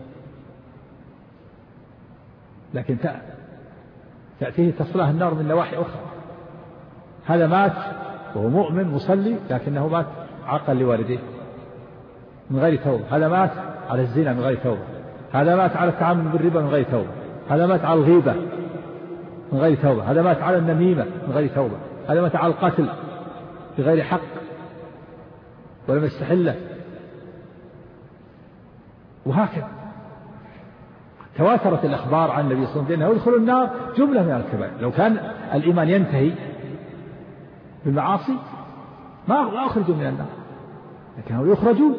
لكن تأتيه تصلاه النار من نواحي أخرى. هذا مات وهو مؤمن مصلي لكنه مات عاقا لوالديه من غير توبة، هذا مات على الزنا من غير توبة، هذا مات على التعامل بالربا من غير توبة، هذا مات على الغيبة من غير توبة، هذا مات على النميمة من غير توبة، هذا مات على القتل بغير حق ولم يستحله، وهكذا تواترت الأخبار عن النبي صلى الله عليه وسلم أنه يدخل النار جملة من الكبائر. لو كان الإيمان ينتهي بالمعاصي ما أخرجوا من النار، لكنهم يخرجوا.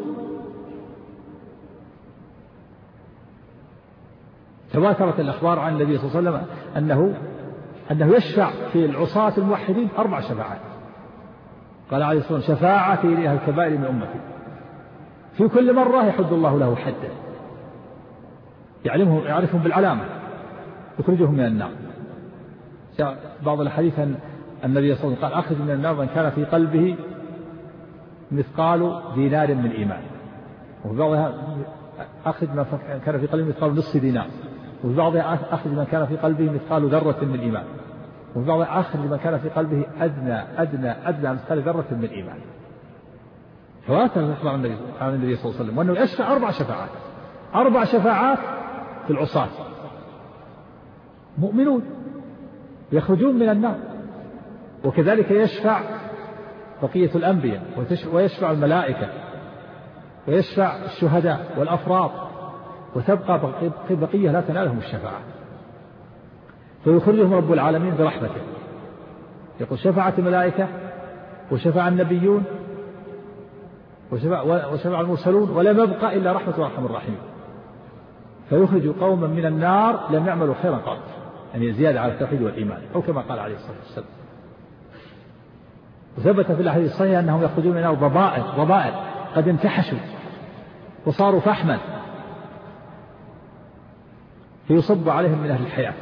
تواترت الأخبار عن النبي صلى الله عليه وسلم أنه أنه يشفع في العصاة الموحدين أربع شفاعات. قال عليه الصلاة والسلام شفاعتي لأهل الكبائر من أمتي، في كل مرة يحد الله له حدا يعلمهم يعرفهم بالعلامة يخرجهم من النار. بعض الحديث أن النبي صلى الله عليه وسلم قال أخرج من النار من كان في قلبه مثقال دينار من إيمان، وفي بعضها أخرج من كان في قلبه مثقال نصف دينار، وفي بعضها أخرج من كان في قلبه مثقال ذرة من إيمان، وفي بعضها أخرج من كان في قلبه أدنى أدنى أدنى مثقال ذرة من إيمان. تواتر الأخبار عن النبي صلى الله عليه وسلم وأنه يشفع أربع شفاعات، أربع شفاعات في العصاة مؤمنون يخرجون من النار، وكذلك يشفع بقية الأنبياء ويشفع الملائكة ويشفع الشهداء والأفراط، وتبقى بقية لا تنالهم الشفاعة، فيخرجهم رب العالمين برحمته. يقول شفاعة الملائكة وشفاع النبيون وشفاع, وشفاع المرسلون ولم يبقى إلا رحمة وارحم الراحمين، فيخرج قوما من النار لم يعملوا خيرا قط، يعني زيادة على التوحيد والإيمان، أو كما قال عليه الصلاة والسلام. وثبت في الأحاديث الصحيحة أنهم يخرجون من النار ضبائر ضبائر قد انتحشوا وصاروا فحما فيصب عليهم من أهل الحياة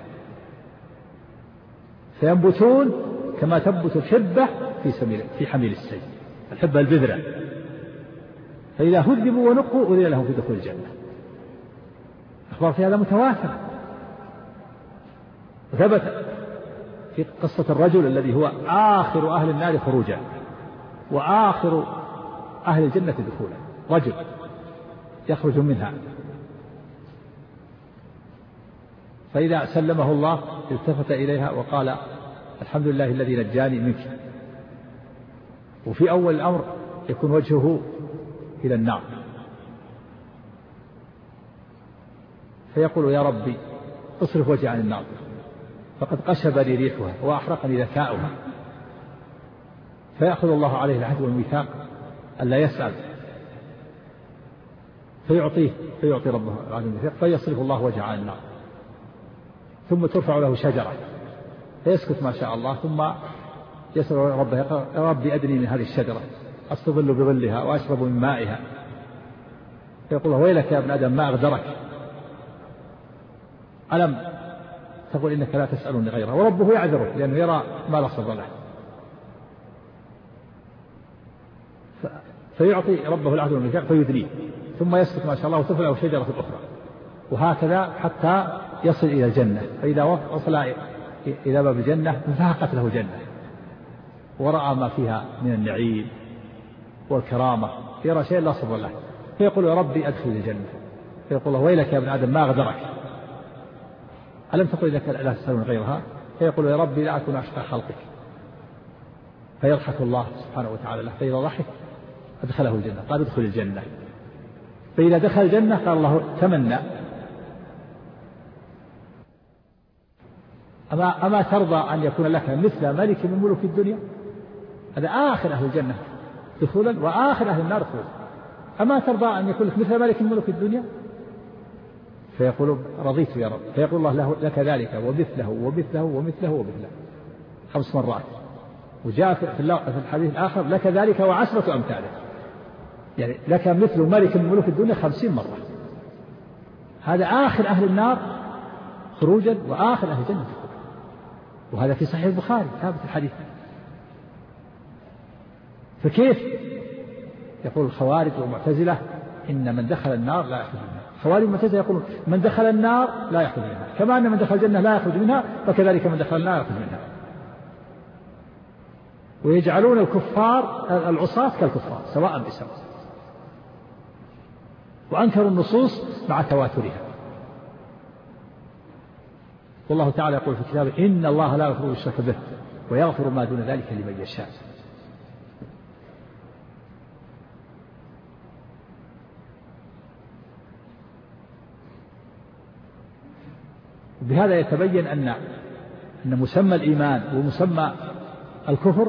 فينبتون كما تنبت الحبة في سميل في حميل السيل، الحبة البذرة، فإذا هذبوا ونقوا أذن لهم في دخول الجنة. أخبار في هذا متواتر. ثبت في قصة الرجل الذي هو آخر أهل النار خروجا وآخر أهل الجنة دخولا، رجل يخرج منها، فإذا سلمه الله التفت إليها وقال الحمد لله الذي نجاني منك. وفي أول الأمر يكون وجهه إلى النار فيقول يا ربي اصرف وجهي عن النار فقد قشبني ريحها وأحرقني ذكاؤها، فيأخذ الله عليه العهد والميثاق ألا يسأل فيعطيه فيعطي ربه العهد والميثاق فيصرف الله وجهه عن النار، ثم ترفع له شجرة فيسكت ما شاء الله، ثم يسأل ربه يا ربي أدني من هذه الشجرة أستظل بظلها وأشرب من مائها، فيقول له ويلك يا ابن آدم ما أغدرك، ألم تقول إنك لا تسألني غيره، وربه يعذره لأنه يرى ما لا صبر له، فيعطي ربه العهد والميثاق فيدنيه، ثم يسكت ما شاء الله وترفع له شجرة أخرى، وهكذا حتى يصل إلى الجنة. فإذا وصل إلى باب الجنة انفاقت له جنة ورأى ما فيها من النعيم والكرامة، يرى شيء لا صبر له، فيقول يا ربي أدخل الجنة، فيقول له ويلك يا ابن آدم ما أغدرك، ألم تقل إنك لا تسألون غيرها، فيقول يا ربي لا أكون أشقى خلقك، فيضحك الله سبحانه وتعالى له، فإذا ضحك أدخله الجنة، قال ادخل الجنة، فإذا دخل الجنة قال الله تمنى أما, أما ترضى أن يكون لك مثل ملك من ملوك الدنيا، هذا آخر أهل الجنة دخولا وآخر أهل النار دخولا، أما ترضى أن يكون لك مثل ملك من ملوك الدنيا، فيقول رضيت يا رب، فيقول الله له لك ذلك ومثله ومثله ومثله ومثله خمس مرات، وجاء في الحديث الآخر لك ذلك وعشرة أمثاله، يعني لك مثل ملك من ملوك الدنيا خمسين مرة. هذا آخر أهل النار خروجا وآخر أهل الجنة دخولا، وهذا في صحيح البخاري ثابت الحديث. فكيف يقول الخوارج والمعتزلة إن من دخل النار لا يخرج منها، الخوارج والمعتزلة يقولون من دخل النار لا يخرج منها، كما أن من دخل الجنة لا يخرج منها فكذلك من دخل النار يخرج منها، ويجعلون الكفار العصاة كالكفار سواء بسواء، وأنكروا النصوص مع تواترها. والله تعالى يقول في كتابه إن الله لا يغفر الشرك به ويغفر ما دون ذلك لمن يشاء. بهذا يتبين أن أن مسمى الإيمان ومسمى الكفر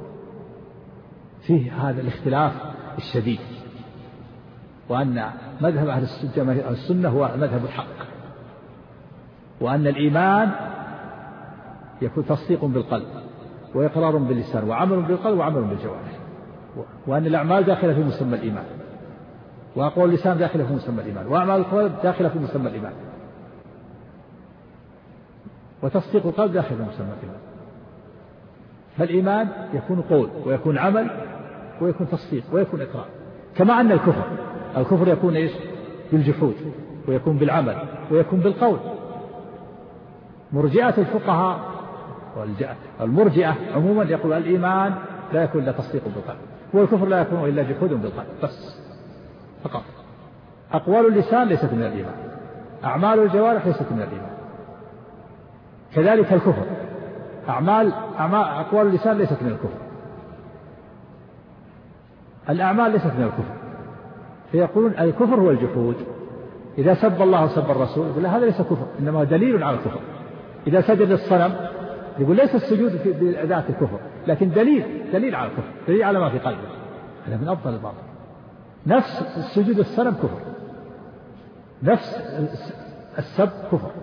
فيه هذا الاختلاف الشديد، وأن مذهب أهل السنة هو مذهب الحق، وأن الإيمان يكون تصديق بالقلب وإقرار باللسان وعمل بالقلب وعمل بالجوارح، وأن الأعمال داخلة في مسمى الإيمان، وأقوال اللسان داخلة في مسمى الإيمان، وأعمال القلب داخلة في مسمى الإيمان، وتصديق القلب داخل في مسمى الإيمان. فالإيمان يكون قول ويكون عمل ويكون تصديق ويكون إقرار، كما أن الكفر الكفر يكون إيش؟ بالجحود، ويكون بالعمل، ويكون بالقول. مرجئة الفقهاء والمرجئة عموما يقول الإيمان لا يكون إلا تصديق بالقلب، والكفر لا يكون إلا جحود بالقلب بس فقط. أقوال اللسان ليست من الإيمان، أعمال الجوارح ليست من الإيمان، كذلك الكفر أعمال, أعمال أقوال اللسان ليست من الكفر، الأعمال ليست من الكفر. فيقولون الكفر هو الجحود، إذا سب الله وسب الرسول يقول هذا ليس كفر إنما هو دليل على الكفر. إذا سجد للصنم يقول ليس السجود في ذات الكفر لكن دليل دليل على الكفر، دليل على ما في قلبه، هذا من أفضل الباطل. نفس السجود للصنم كفر، نفس السب كفر.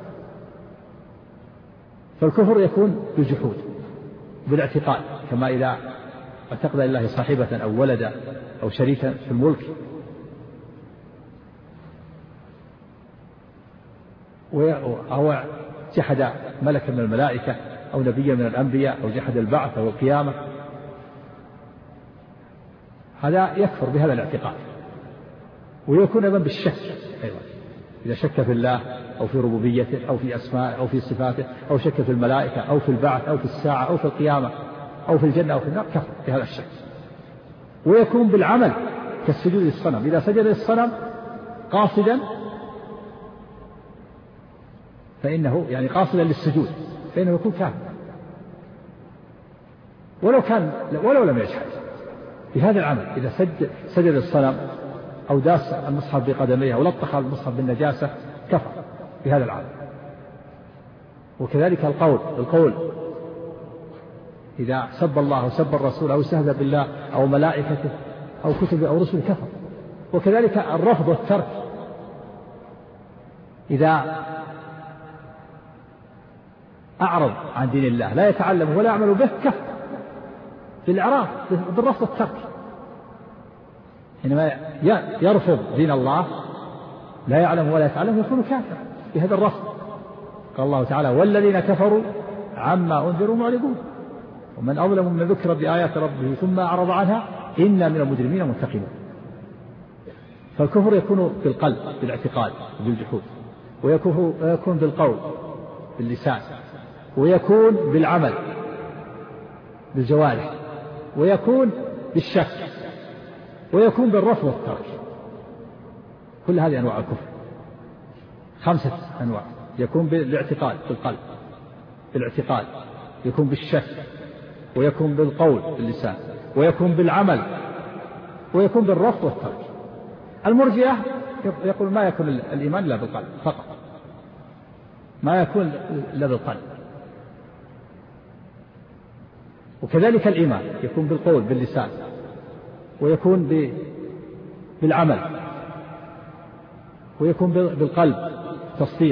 فالكفر يكون بالجحود بالاعتقاد، كما إذا اعتقد لله صاحبة أو ولدا أو شريكا في الملك، أو جحد ملكا من الملائكة أو نبيا من الأنبياء أو جحد البعث أو القيامة، هذا يكفر بهذا الاعتقاد. ويكون أيضا بالشك أيضا، إذا شك في الله أو في ربوبيته أو في أسمائه أو في صفاته أو شك في الملائكة أو في البعث أو في الساعة أو في القيامة أو في الجنة أو في النار، كفر بهذا الشك. ويكون بالعمل كالسجود للصنم، إذا سجد للصنم قاصدا فإنه يعني قاصدا للسجود فإنه يكون كافر، ولو كان ولو لم يجحد بهذا العمل. إذا سجد سجد للصنم أو داس المصحف بقدميه أو لطخ المصحف بالنجاسة كفر بهذا العمل. وكذلك القول القول إذا سب الله أو سب الرسول أو استهزأ بالله أو ملائكته أو كتبه أو رسله كفر. وكذلك الرفض والترك، إذا أعرض عن دين الله لا يتعلم ولا يعمل به كفر بالإعراض بالرفض والترك. حينما يرفض دين الله لا يعلم ولا يتعلم يكون كافر بهذا الرفض. قال الله تعالى: والذين كفروا عما أنذروا معرضون ومن أظلم ممن ذكر بآيات ربه ثم أعرض عنها إنا من المجرمين منتقمون. فالكفر يكون بالقلب بالاعتقاد بالجحود، ويكون بالقول باللسان، ويكون بالعمل بالجوارح، ويكون بالشك، ويكون بالرفض والترك. كل هذه أنواع الكفر خمسة أنواع. يكون بالاعتقاد بالقلب بالاعتقاد، يكون بالشك، ويكون بالقول باللسان، ويكون بالعمل، ويكون بالرفض والترك. المرجئة يقول ما يكون الإيمان إلا بالقلب فقط، ما يكون إلا بالقلب. وكذلك الإيمان يكون بالقول باللسان، ويكون بالعمل، ويكون بالقلب تصديق.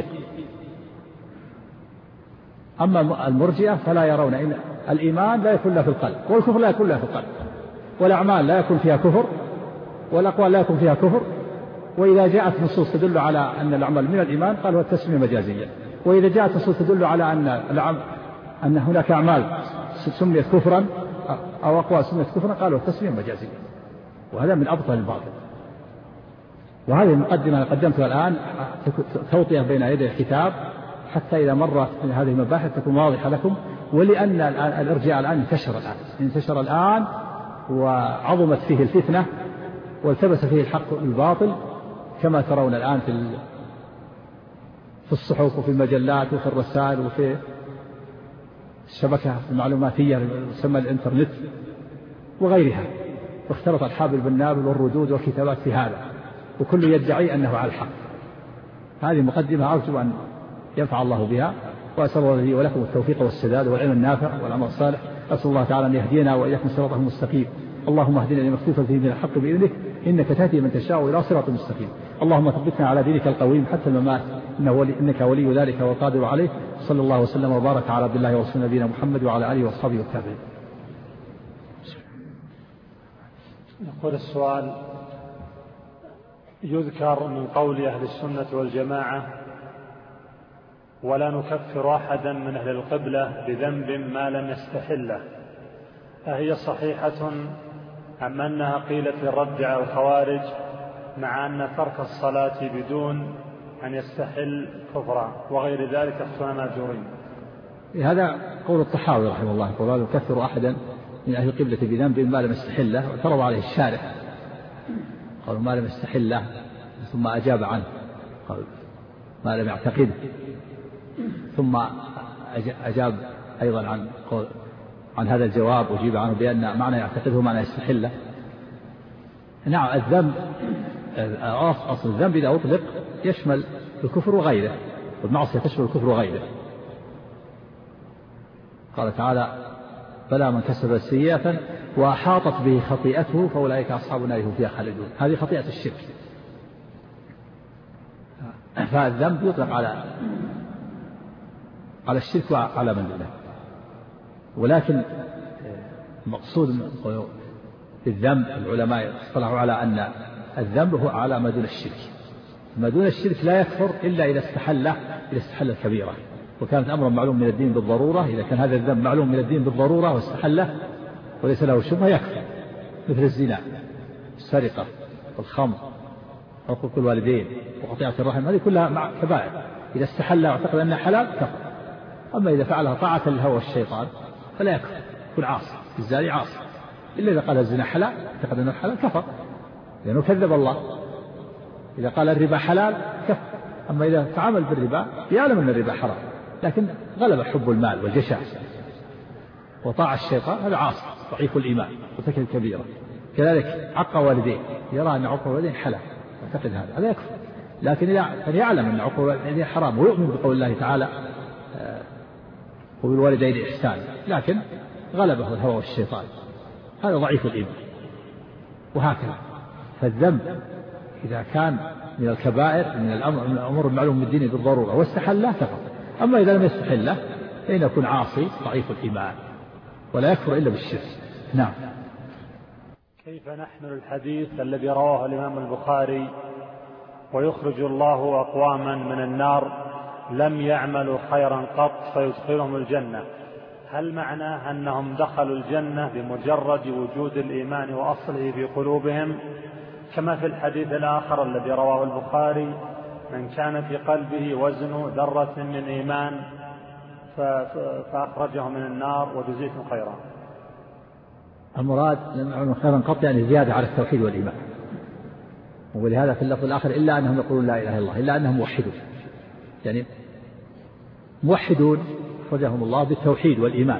أما المرجئة فلا يرون إن الإيمان لا يكون له في القلب، والكفر لا يكون له في القلب، والأعمال لا يكون فيها كفر، والأقوال لا يكون فيها كفر. وإذا جاءت نصوص تدل على أن العمل من الإيمان قال هو التسمية مجازية، وإذا جاءت نصوص تدل على أن العمل أن هناك أعمال سميت كفرا أو أقوال سميت كفرا قالوا التسمية مجازية. وهذا من أبطل الباطل. وهذه المقدمة قدمتها الآن توطية بين يدي الكتاب حتى إذا مرت هذه المباحث تكون واضحة لكم. ولأن الإرجاء الآن انتشر الآن انتشر الآن وعظمت فيه الفتنة والتبس فيه الحق بالباطل، كما ترون الآن في في الصحف وفي المجلات وفي الرسائل وفي الشبكة المعلوماتية تسمى الإنترنت وغيرها. واختلط الحابل بالنابل والردود والكتابات في هذا، وكل يدعي أنه على الحق. هذه مقدمة أرجو أن ينفع الله بها، وأسأل الله لي ولكم التوفيق والسداد والعلم النافع والعمل الصالح. أسأل الله تعالى أن يهدينا وإياكم صراطه المستقيم. اللهم اهدنا لما اختلف فيه من الحق بإذنك إنك تهدي من تشاء إلى صراط مستقيم. اللهم ثبتنا على دينك القويم حتى الممات إنه ولي إنك ولي ذلك والقادر عليه. صلى الله وسلم وبارك على عبد الله ورسول نبينا محمد وعلى آله وأصحابه والتابعين. يقول السؤال: يذكر من قول أهل السنة والجماعة: ولا نكفر أحدا من أهل القبلة بذنب ما لم يستحله، أهي صحيحة أم أنها قيلت للرد على الخوارج مع أن ترك الصلاة بدون أن يستحل كفرا وغير ذلك اختنا ماجورين؟ هذا قول الطحاوي رحمه الله: ولا نكفر أحدا من أهل القبلة بذنب ما لم يستحله، واعترض عليه الشارح قالوا ما لم يستحله، ثم أجاب عنه قال ما لم يعتقده، ثم أجاب أيضا عن قول عن هذا الجواب وجيب عنه بأن معنى يعتقده معنى يستحله. نعم، الذنب أصل الذنب إذا أطلق يشمل الكفر وغيره، والمعصية تشمل الكفر وغيره. قال تعالى: بلى من كسب سيئة وأحاطت به خطيئته فأولئك أصحاب النار هم فيها خالدون. هذه خطيئة الشرك. فالذنب يطلق على على الشرك وعلى من دونه، ولكن المقصود الذنب العلماء اصطلحوا على أن الذنب هو على ما دون الشرك، ما دون الشرك لا يكفر إلا إذا استحل إذا استحل الكبيرة، وكانت أمرا معلوم من الدين بالضرورة. إذا كان هذا الذنب معلوم من الدين بالضرورة واستحله وليس له شبهة يكفر، مثل الزنا، السرقة، الخمر، حقوق الوالدين، وقطيعة الرحم، هذه كلها مع كبائر إذا استحلها واعتقد أنها حلال كفر. أما إذا فعلها طاعة للهوى والشيطان فلا يكفر، يكون عاصي، الزاني عاصي. إلا إذا قال الزنا حلال اعتقد أنه حلال كفر، لأنه كذب الله. إذا قال الربا حلال كفر. أما إذا تعامل بالربا يعلم أن الربا حرام لكن غلب حب المال والجشع وطاع الشيطان، هذا عاصي ضعيف الإيمان وتكل الكبيرة. كذلك عق والديه، يرى أن عق والديه حلال يعتقد هذا، هذا يكفر. لكن إذا يعلم أن عق والديه حرام ويؤمن بقول الله تعالى وبالوالدين إحسان، لكن غلبه الهوى والشيطان، هذا ضعيف الإيمان. وهكذا فالذنب إذا كان من الكبائر من الأمر من الأمور المعلوم من الدين بالضرورة واستحله كفر. أما إذا لم يستحله فإن يكون عاصي ضعيف الإيمان ولا يكفر إلا بالشرك. نعم. كيف نحمل الحديث الذي رواه الإمام البخاري ويخرج الله أقواما من النار لم يعملوا خيرا قط فيدخلهم الجنة، هل معناه أنهم دخلوا الجنة بمجرد وجود الإيمان وأصله في قلوبهم، كما في الحديث الآخر الذي رواه البخاري من كان في قلبه وزن ذرة من إيمان فأخرجه من النار وجزيتم خيرا؟ المراد لم يعملوا خيرا قط يعني زيادة على التوحيد والإيمان. ولهذا في اللفظ الآخر إلا أنهم يقولون لا إله إلا الله، إلا أنهم موحدون، يعني موحدون أخرجهم الله بالتوحيد والإيمان،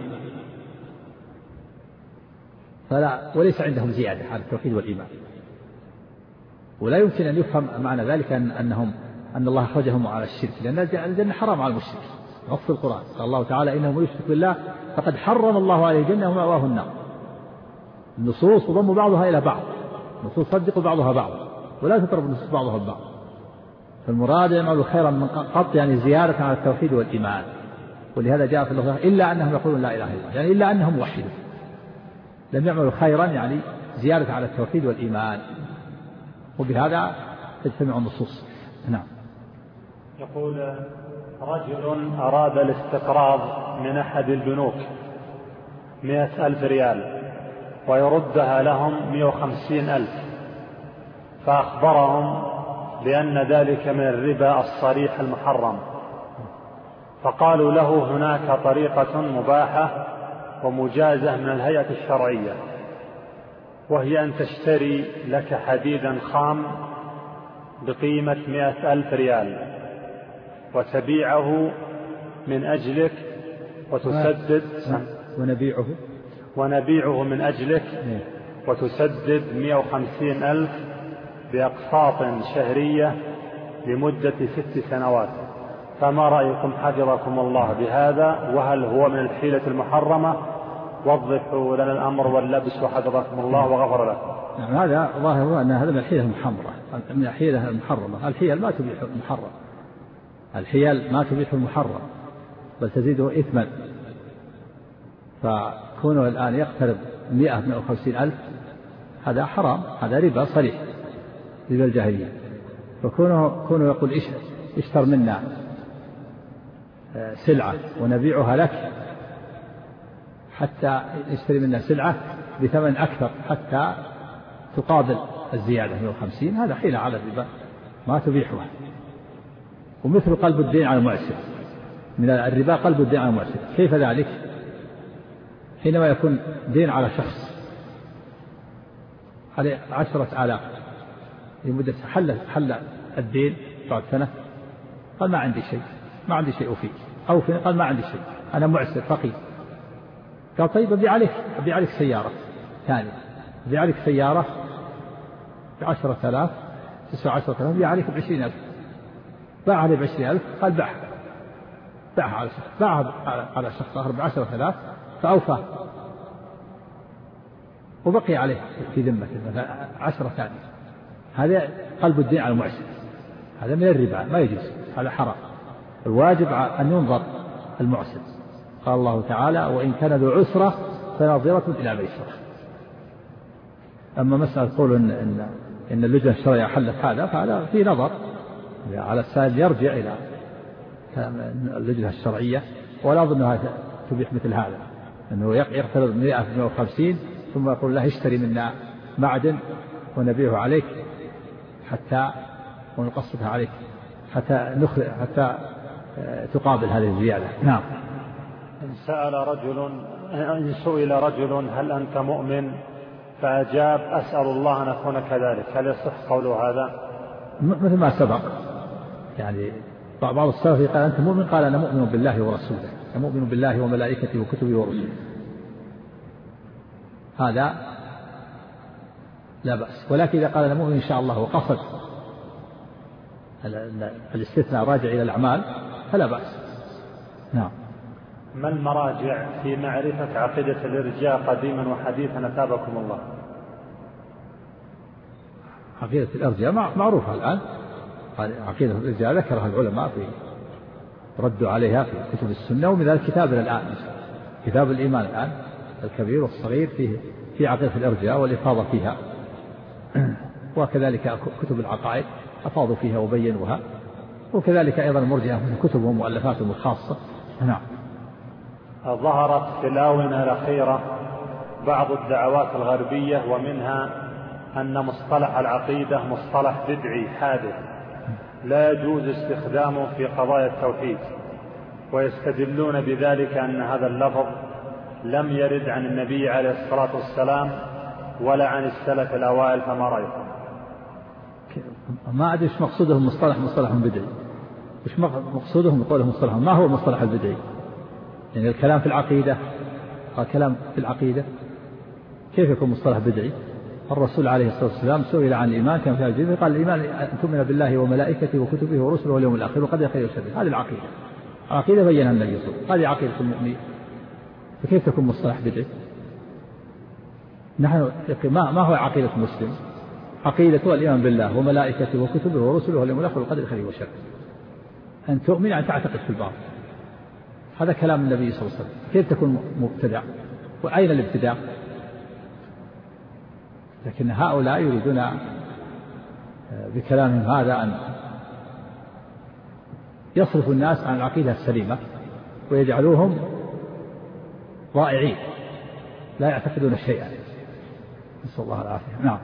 فلا وليس عندهم زيادة على التوحيد والإيمان. ولا يمكن أن يفهم معنى ذلك أن أنهم أن الله أخرجهم على الشرك، لأن الجنة حرام على المشرك. نص القرآن قال الله تعالى إنه من يشرك بالله فقد حرم الله عليه الجنة ومأواه النار. النصوص تضم بعضها إلى بعض، النصوص تصدق بعضها بعضا ولا تضرب النصوص بعضها ببعض. فالمراد يعملوا خيرا من قط يعني زيادة على التوحيد والإيمان. ولهذا جاء في اللفظ إلا أنهم يقولون لا إله إلا الله، يعني إلا أنهم موحدون. لم يعملوا خيرا يعني زيادة على التوحيد والإيمان، وبهذا تجتمع النصوص. نعم. يقول رجل أراد الاستقراض من أحد البنوك مئة ألف ريال ويردها لهم مئة وخمسين ألف، فأخبرهم بأن ذلك من الربا الصريح المحرم، فقالوا له هناك طريقة مباحة ومجازة من الهيئة الشرعية، وهي أن تشتري لك حديدا خام بقيمة مئة ألف ريال وتبيعه من أجلك وتسدد ونبيعه ونبيعه من أجلك وتسدد مئة وخمسين ألف بأقساط شهرية لمدة ست سنوات. فما رأيكم حفظكم الله بهذا، وهل هو من الحيلة المحرمة؟ وضحوا لنا الأمر واللبس وحفظكم الله وغفر لكم. نعم، هذا ظاهر أن هذا من الحيلة المحرمة، من الحيلة المحرمة. الحيل ما تبيح المحرم، الحيل ما تبيح المحرم بل تزيده إثما. فكونه الآن يقترب مئة مئة وخمسين ألف هذا حرام، هذا ربا صريح، ربا الجاهلية. فكونه كونه يقول اشتر منا سلعة ونبيعها لك حتى يشتري منا سلعة بثمن أكثر حتى تقابل الزيادة مئة وخمسين، هذا حيلة على الربا ما تبيحها. ومثل قلب الدين على المعسر، من الربا قلب الدين على المعسر. كيف ذلك؟ حينما يكون دين على شخص عليه عشرة آلاف لمدة حل حل الدين بعد سنة، قال ما عندي شيء، ما عندي شيء أوفيك، أو في قال ما عندي شيء، أنا معسر فقير. قال طيب أبيع عليك أبيع عليك سيارة ثانية، أبيع عليك سيارة بعشرة آلاف تسعة عشرة آلاف، أبيع عليك بعشرين ألف. باع عليه بعشرين ألف، قال باعها باعها على شخص باعها على شخص آخر بعشرة آلاف فأوفى وبقي عليه في ذمته عشرة ثانية. هذا قلب الدين على المعسر، هذا من الربا ما يجوز، هذا حرام. الواجب أن ينظر المعسر. قال الله تعالى وإن كان ذو عسرة فنظرة إلى ميسرة. أما مسألة قول إن, إن, إن اللجنة الشرعية حلت هذا فهذا في نظر على السائل يرجع إلى اللجنة الشرعية، ولا أظنها تبيح مثل هذا أنه يقترض مئة مئة وخمسين ثم يقول له اشتري منا معدن ونبيعه عليك حتى ونقسطها عليك حتى نخرج حتى تقابل هذه الزيادة. نعم. إن سأل رجل إن سئل رجل هل أنت مؤمن فأجاب أسأل الله أن أكون كذلك، هل يصح قوله هذا؟ مثل ما سبق، يعني بعض السلف قال أنت مؤمن، قال أنا مؤمن بالله ورسوله، أنا مؤمن بالله وملائكته وكتبه ورسله، هذا لا بأس. ولكن إذا قال أنا مؤمن إن شاء الله وقصد الاستثناء راجع إلى الأعمال فلا بأس. نعم. ما المراجع في معرفة عقيدة الإرجاء قديما وحديثا أثابكم الله؟ عقيدة الإرجاء معروفة الآن، عقيدة الإرجاء ذكرها العلماء في ردوا عليها في كتب السنة، ومن ذلك كتابنا الآن كتاب الإيمان الآن الكبير والصغير فيه في عقيدة الإرجاء والإفاضة فيها، وكذلك كتب العقائد أفاضوا فيها وبينوها، وكذلك أيضا المرجئة من كتبهم ومؤلفاتهم الخاصة. نعم. ظهرت في الآونة الأخيرة بعض الدعوات الغربية، ومنها أن مصطلح العقيدة مصطلح بدعي حادث لا يجوز استخدامه في قضايا التوحيد، ويستدلون بذلك أن هذا اللفظ لم يرد عن النبي عليه الصلاة والسلام ولا عن السلف الأوائل، فما رأيكم؟ ما أدري إيش مقصودهم مصطلح مصطلح بدعي، إيش مقصودهم بقولهم مصطلح؟ ما هو المصطلح البدعي؟ يعني الكلام في العقيدة، الكلام في العقيدة كيف يكون مصطلح بدعي؟ الرسول عليه الصلاة والسلام سئل عن الإيمان كما في الحديث قال الإيمان أن تؤمن بالله وملائكته وكتبه ورسله واليوم الآخر وقدر خير وشر، هذه العقيدة. العقيدة بينها النبي صلى الله عليه وسلم، هذه عقيدة المؤمنين، فكيف تكون مصطلح بدعي؟ نحن ما ما هو عقيدة المسلم؟ عقيدته الإيمان بالله وملائكته وكتبه ورسله واليوم الآخر وقدر خير وشر، أن تؤمن أن تعتقد في الباطن، هذا كلام النبي صلى الله عليه وسلم، كيف تكون مبتدع؟ وأين الابتداع؟ لكن هؤلاء يريدون بكلامهم هذا أن يصرف الناس عن العقيدة السليمة ويجعلوهم ضائعين لا يعتقدون شيئا، نسأل الله العافية. نعم.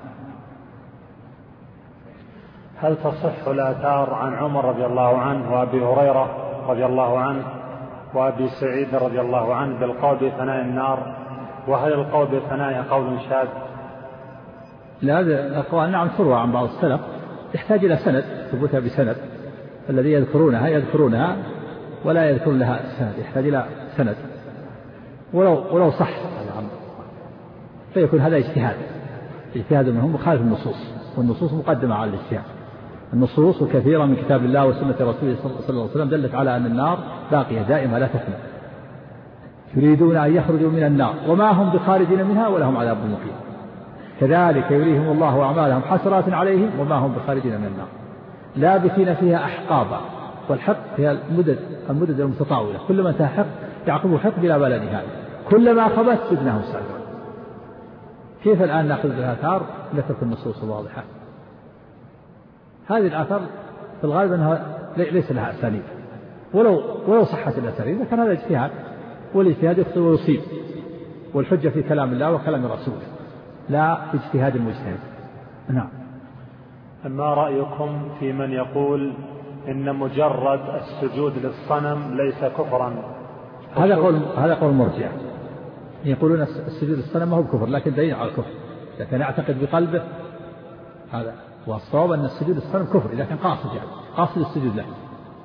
هل تصح الآثار عن عمر رضي الله عنه وأبي هريرة رضي الله عنه وأبي سعيد رضي الله عنه بالقول بفناء النار؟ وهل القول بفناء قول شاذ؟ لا، هذه الأقوال نعم تروى عن بعض السلف، يحتاج إلى سند، ثبوتها بسند، الذي يذكرونها يذكرونها ولا يذكرون لها سند، يحتاج إلى سند، ولو ولو صح فيكون هذا اجتهاد، اجتهاد منهم مخالف النصوص، والنصوص مقدمة على الاجتهاد. النصوص كثيرة من كتاب الله وسنة رسوله صلى الله عليه وسلم دلت على أن النار باقية دائمة لا تفنى، يريدون أن يخرجوا من النار وما هم بخارجين منها ولهم عذاب مقيم، كذلك يريهم الله أعمالهم حسرات عليهم وما هم بخارجين من النار لابثين فيها أحقابا، والحق هي المدد المدد المتطاولة، كلما انتهى حق يعقبه حق بلا بلد نهاية، كلما خبت زدناهم سعيرا. كيف الآن نأخذ الآثار نترك النصوص الواضحة؟ هذه الآثار في الغالب أنها ليس لها أسانيد، ولو ولو صحت الأسانيد لكن هذا اجتهاد، والاجتهاد يخطئ ويصيب، والحجة في كلام الله وكلام رسوله لا اجتهاد المجتهد. نعم. ما رأيكم في من يقول إن مجرد السجود للصنم ليس كفرا؟ هذا قول هذا قول مرجئة، يقولون السجود للصنم ما هو بكفر لكن دليل على الكفر، إذا كان يعتقد بقلبه هذا، والصواب أن السجود للصنم كفر إذا كان قاصد، يعني قاصد السجود له،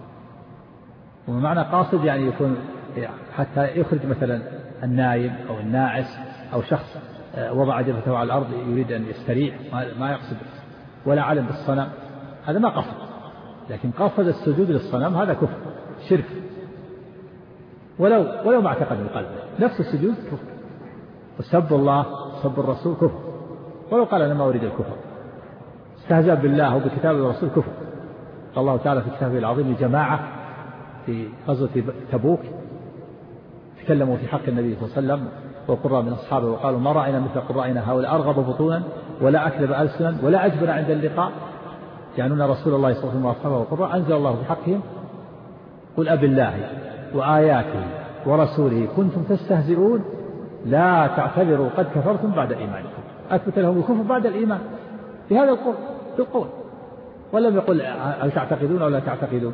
ومعنى قاصد يعني يكون حتى يخرج مثلا النايم أو الناعس أو شخص وضع جبهته على الأرض يريد أن يستريح ما يقصد ولا علم بالصنم، هذا ما قصد، لكن قصد السجود للصنم هذا كفر شرك، ولو ولو ما اعتقد بقلبه، نفس السجود كفر، وسب الله سب الرسول كفر، ولو قال أنا ما أريد الكفر، استهزأ بالله وبكتاب الرسول كفر. قال الله تعالى في كتابه العظيم لجماعة في غزوة تبوك تكلموا في حق النبي صلى الله عليه وسلم وقراء من أصحابه وقالوا ما رأينا مثل قرائنا هؤلاء أرغب بطونا ولا أكذب ألسنا ولا أجبن عند اللقاء، يعنون رسول الله صلى الله عليه وسلم وأصحابه وقراء. أنزل الله بحقهم قل أب الله وآياته ورسوله كنتم تستهزئون لا تعتذروا قد كفرتم بعد إيمانكم. أثبت لهم الكفر بعد الإيمان بهذا القول بالقول، ولم يقل هل تعتقدون أو لا تعتقدون.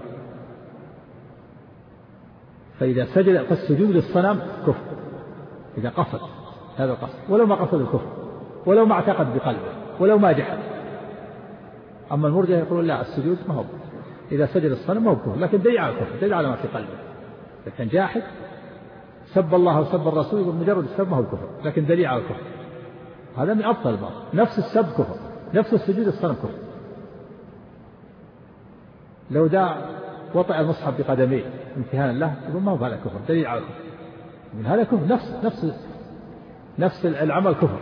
فإذا سجد فالسجود للصنم كفر إذا قصد هذا القصد، ولو ما قصد الكفر، ولو ما اعتقد بقلبه، ولو ما جحد. أما المرجئة يقولون لا، السجود ما هو إذا سجد الصنم ما هو كفر، لكن دليل على الكفر، دليل على ما في قلبه. إذا كان جاحد سب الله وسب الرسول يقول مجرد السب ما هو كفر، لكن دليل على الكفر. هذا من أبطل الباطل. نفس السب كفر، نفس السجود الصنم كفر. لو دعا وطأ المصحف بقدميه امتهانا له يقول ما هو هذا كفر، دليل على الكفر. من هذا كفر، نفس نفس نفس العمل كفر.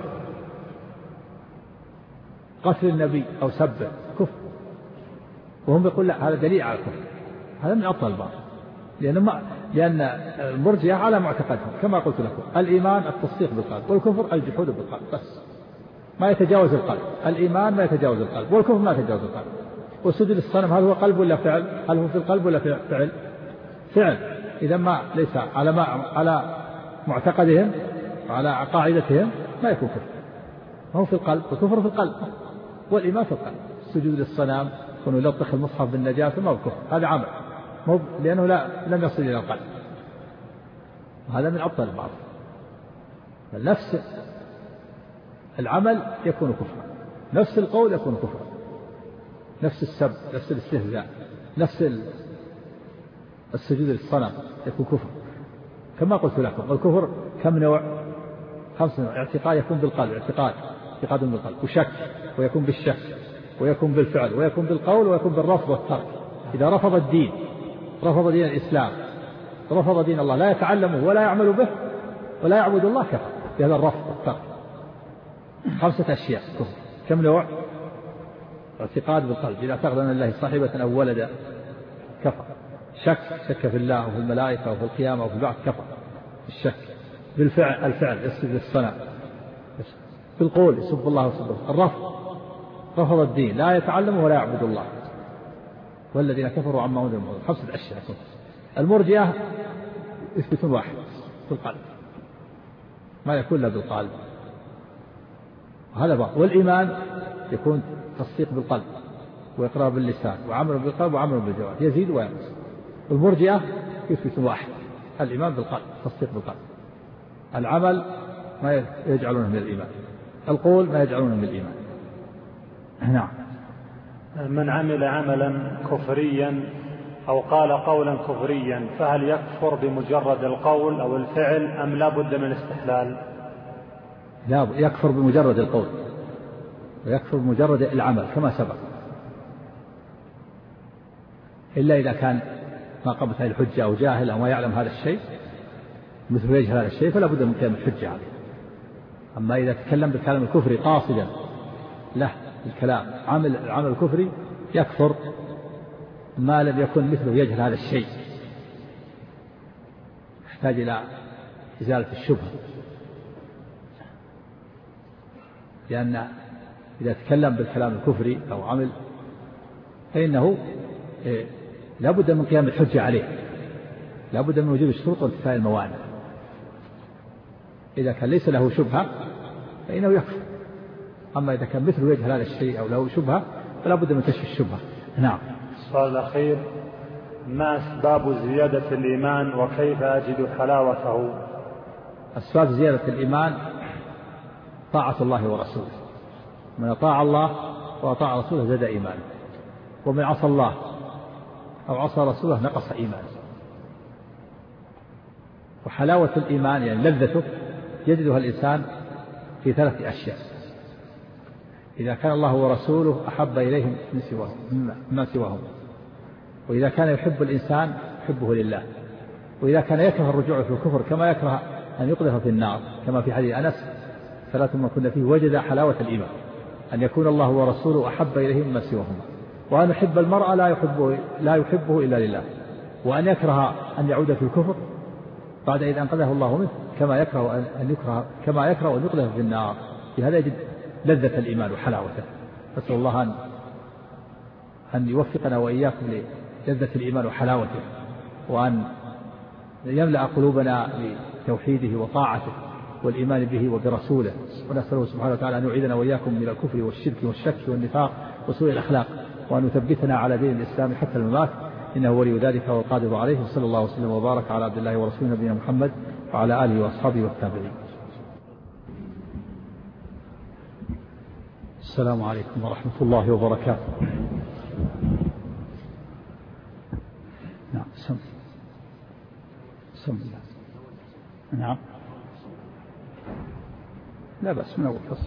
قتل النبي أو سبه كفر، وهم يقول لا هذا دليل على الكفر. هذا من أبطل الباطل، لأن ما لأن المرجئة على معتقدهم كما قلت لكم، الإيمان التصديق بالقلب، والكفر الجحود بالقلب بس، ما يتجاوز القلب. الإيمان ما يتجاوز القلب، والكفر ما يتجاوز القلب. وسجود الصنم هل هو قلب ولا فعل؟ هل هو في القلب ولا فعل؟ فعل. إذا ما ليس على ما على معتقدهم وعلى قاعدتهم ما يكون كفر. ما هو في القلب، والكفر في القلب، والإيمان في القلب. السجود للصنم كونه يلطخ المصحف بالنجاسة ما هو كفر، هذا عمل، مو لأنه لا لم يصل إلى القلب. وهذا من أبطل الباطل. نفس العمل يكون كفرا، نفس القول يكون كفرا، نفس السب، نفس الاستهزاء، نفس السجود للصنم يكون كفر. كما قلت لكم الكفر كم نوع؟ خمس نوع. اعتقاد يكون بالقلب، اعتقاد اعتقاد بالقلب، وشك ويكون بالشك، ويكون بالفعل، ويكون بالقول، ويكون بالرفض والترك. إذا رفض الدين، رفض دين الإسلام، رفض دين الله، لا يتعلمه ولا يعمل به ولا يعبد الله، كفر بهذا الرفض والترك. خمسة أشياء كفر. كم نوع؟ اعتقاد بالقلب، إذا اعتقد أن الله صاحبة أو ولدا كفر. شك، شك في الله وفي الملائكة وفي القيامة وفي البعث كفر الشك. بالفعل، الفعل يسجد للصنم. بالقول يسب الله وسب الرفض، رفض الدين، لا يتعلمه ولا يعبد الله، والذين كفروا عما أنزل المؤمنون. خمسة أشياء كفر. المرجئة يثبتون واحد في القلب، ما يكون إلا بالقلب، وهذا باطل. والإيمان يكون تصديق بالقلب وإقرار باللسان وعمل بالقلب وعمل بالجوارح، يزيد وينقص. المرجئة يثبتون واحد، الإيمان بالقلب، تصديق بالقلب. العمل ما يجعلونه من الإيمان، القول ما يجعلونه من الإيمان. نعم. من عمل عملا كفريا أو قال قولا كفريا فهل يكفر بمجرد القول أو الفعل أم لا بد من الاستحلال؟ لا، يكفر بمجرد القول ويكفر بمجرد العمل كما سبق، إلا إذا كان ما قامت عليه الحجة أو جاهل أو ما يعلم هذا الشيء مثل يجهل هذا الشيء فلا بد من قيام الحجة عليه. أما إذا تكلم بالكلام الكفري قاصدا له الكلام عمل العمل الكفري يكفر ما لم يكن مثله يجهل هذا الشيء، يحتاج إلى إزالة الشبهة. لأن إذا تكلم بالكلام الكفري أو عمل فإنه لا بد من قيام الحجة عليه، لا بد من وجود الشروط وانتفاء الموانع. إذا كان ليس له شبهة فإنه يكفر. أما إذا كان مثله يجهل هذا الشيء أو له شبهة فلا بد من كشف الشبهة. نعم. السؤال الأخير: ما أسباب زيادة الإيمان وكيف أجد حلاوته؟ أسباب زيادة الإيمان طاعة الله ورسوله. من أطاع الله وأطاع رسوله زاد إيمانه، ومن عصى الله أو عصى رسوله نقص إيمانه. وحلاوة الإيمان يعني لذته يجدها الإنسان في ثلاث أشياء: إذا كان الله ورسوله أحب إليهم من سواهم ما سواهم، وإذا كان يحب الإنسان يحبه لله، وإذا كان يكره الرجوع في الكفر كما يكره أن يقذف في النار، كما في حديث أنس: ثلاث ما كنا فيه وجد حلاوة الإيمان، أن يكون الله ورسوله أحب إليهم مما سواهما، وأن يحب المرء لا يحبه لا يحبه إلا لله، وأن يكره أن يعود في الكفر بعد إذ أنقذه الله منه كما يكره أن يكره كما يكره أن يقذف في النار، بهذا يجد لذة الإيمان وحلاوته. نسأل الله أن أن يوفقنا وإياكم للذة الإيمان وحلاوته، وأن يملأ قلوبنا بتوحيده وطاعته والإيمان به وبرسوله، ونسأله سبحانه وتعالى أن يعيذنا وإياكم من الكفر والشرك والشك والنفاق وسوء الأخلاق، وأن يثبتنا على دين الإسلام حتى الممات، إنه ولي ذلك والقادر عليه. وصلى الله وسلم وبارك على عبد الله ورسوله نبينا محمد وعلى آله وأصحابه والتابعين. السلام عليكم ورحمة الله وبركاته. نعم سم سم الله. نعم لا بأس من أول فصل.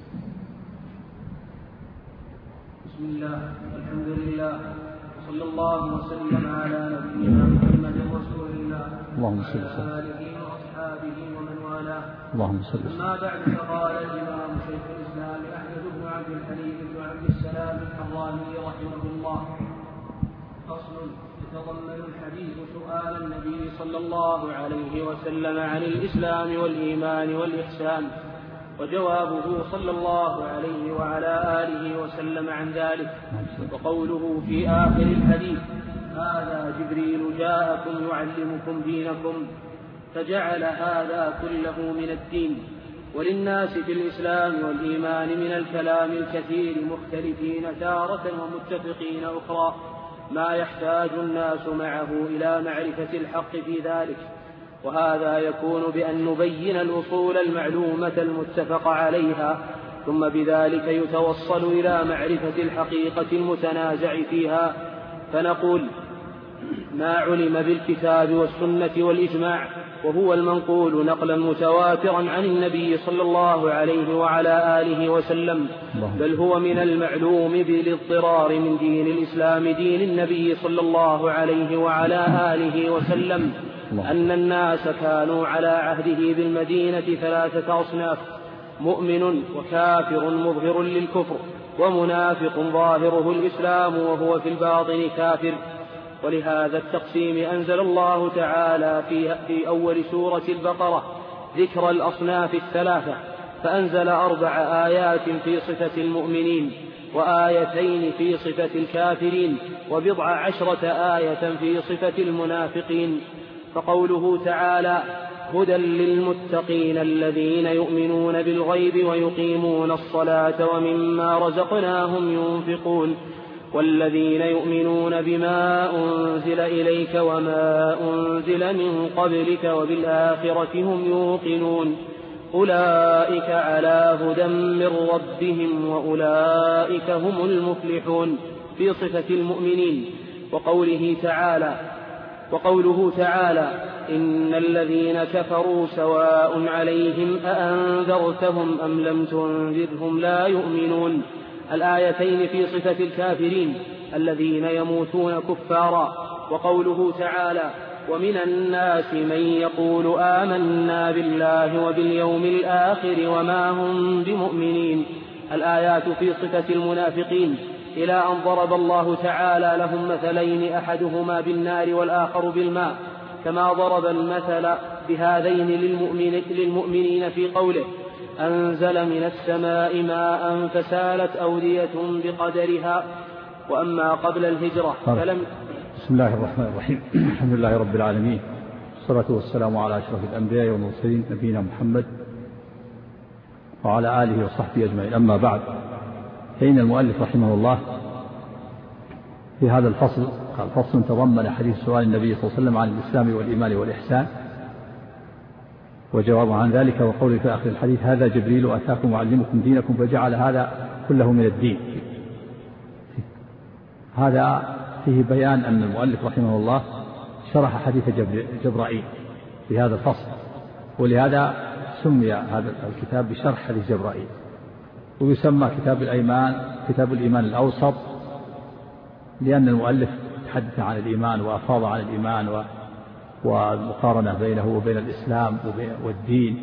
بسم الله الحمد لله صلى الله وسلم على نبينا محمد رسول الله اللهم صل وسلم وعلى آله وأصحابه ومن والاه. اللهم صل وسلم. أما بعد، فقال الإمام شيخ الإسلام أحمد بن عبد الحليم بن عبد السلام الحراني رحمه الله: فصل. يتضمن الحديث سؤال النبي صلى الله عليه وسلم عن الإسلام والإيمان والإحسان، وجوابه صلى الله عليه وعلى آله وسلم عن ذلك. وقوله في آخر الحديث: هذا جبريل جاءكم يعلمكم دينكم، فجعل هذا كله من الدين. وللناس في الإسلام والإيمان من الكلام الكثير مختلفين تارة ومتفقين أخرى ما يحتاج الناس معه إلى معرفة الحق في ذلك، وهذا يكون بأن نبين الأصول المعلومة المتفق عليها، ثم بذلك يتوصل إلى معرفة الحقيقة المتنازع فيها. فنقول: ما علم بالكتاب والسنة والإجماع، وهو المنقول نقلا متواترا عن النبي صلى الله عليه وعلى آله وسلم، بل هو من المعلوم بالاضطرار من دين الإسلام دين النبي صلى الله عليه وعلى آله وسلم، أن الناس كانوا على عهده بالمدينة ثلاثة أصناف: مؤمن وكافر مظهر للكفر، ومنافق ظاهره الإسلام وهو في الباطن كافر. ولهذا التقسيم أنزل الله تعالى في, في أول سورة البقرة ذكر الأصناف الثلاثة، فأنزل أربع آيات في صفة المؤمنين، وآيتين في صفة الكافرين، وبضع عشرة آية في صفة المنافقين. فقوله تعالى: هدى للمتقين الذين يؤمنون بالغيب ويقيمون الصلاة ومما رزقناهم ينفقون، والذين يؤمنون بما أنزل إليك وما أنزل من قبلك وبالآخرة هم يوقنون، أولئك على هدى من ربهم وأولئك هم المفلحون، في صفة المؤمنين. وقوله تعالى وقوله تعالى: إن الذين كفروا سواء عليهم أأنذرتهم أم لم تنذرهم لا يؤمنون، الآيتين في صفة الكافرين الذين يموتون كفارا. وقوله تعالى: ومن الناس من يقول آمنا بالله وباليوم الآخر وما هم بمؤمنين، الآيات في صفة المنافقين، إلى أن ضرب الله تعالى لهم مثلين أحدهما بالنار والآخر بالماء، كما ضرب المثل بهذين للمؤمن للمؤمنين في قوله: أنزل من السماء ماء فسالت أودية بقدرها. وأما قبل الهجرة فلم. بسم الله الرحمن الرحيم. الحمد لله رب العالمين، والصلاة والسلام على أشرف الأنبياء والمرسلين نبينا محمد وعلى آله وصحبه أجمعين. أما بعد، فإن المؤلف رحمه الله في هذا الفصل قال: فصل تضمن حديث سؤال النبي صلى الله عليه وسلم عن الإسلام والإيمان والإحسان، وجواب عن ذلك، وقوله في آخر الحديث: هذا جبريل أتاكم يعلمكم دينكم، فجعل هذا كله من الدين. هذا فيه بيان أن المؤلف رحمه الله شرح حديث جبرائيل في هذا الفصل، ولهذا سمي هذا الكتاب بشرح حديث جبرائيل، ويسمى كتاب الإيمان كتاب الإيمان الأوسط، لأن المؤلف تحدث عن الإيمان وأفاض عن الإيمان والمقارنة بينه وبين الإسلام والدين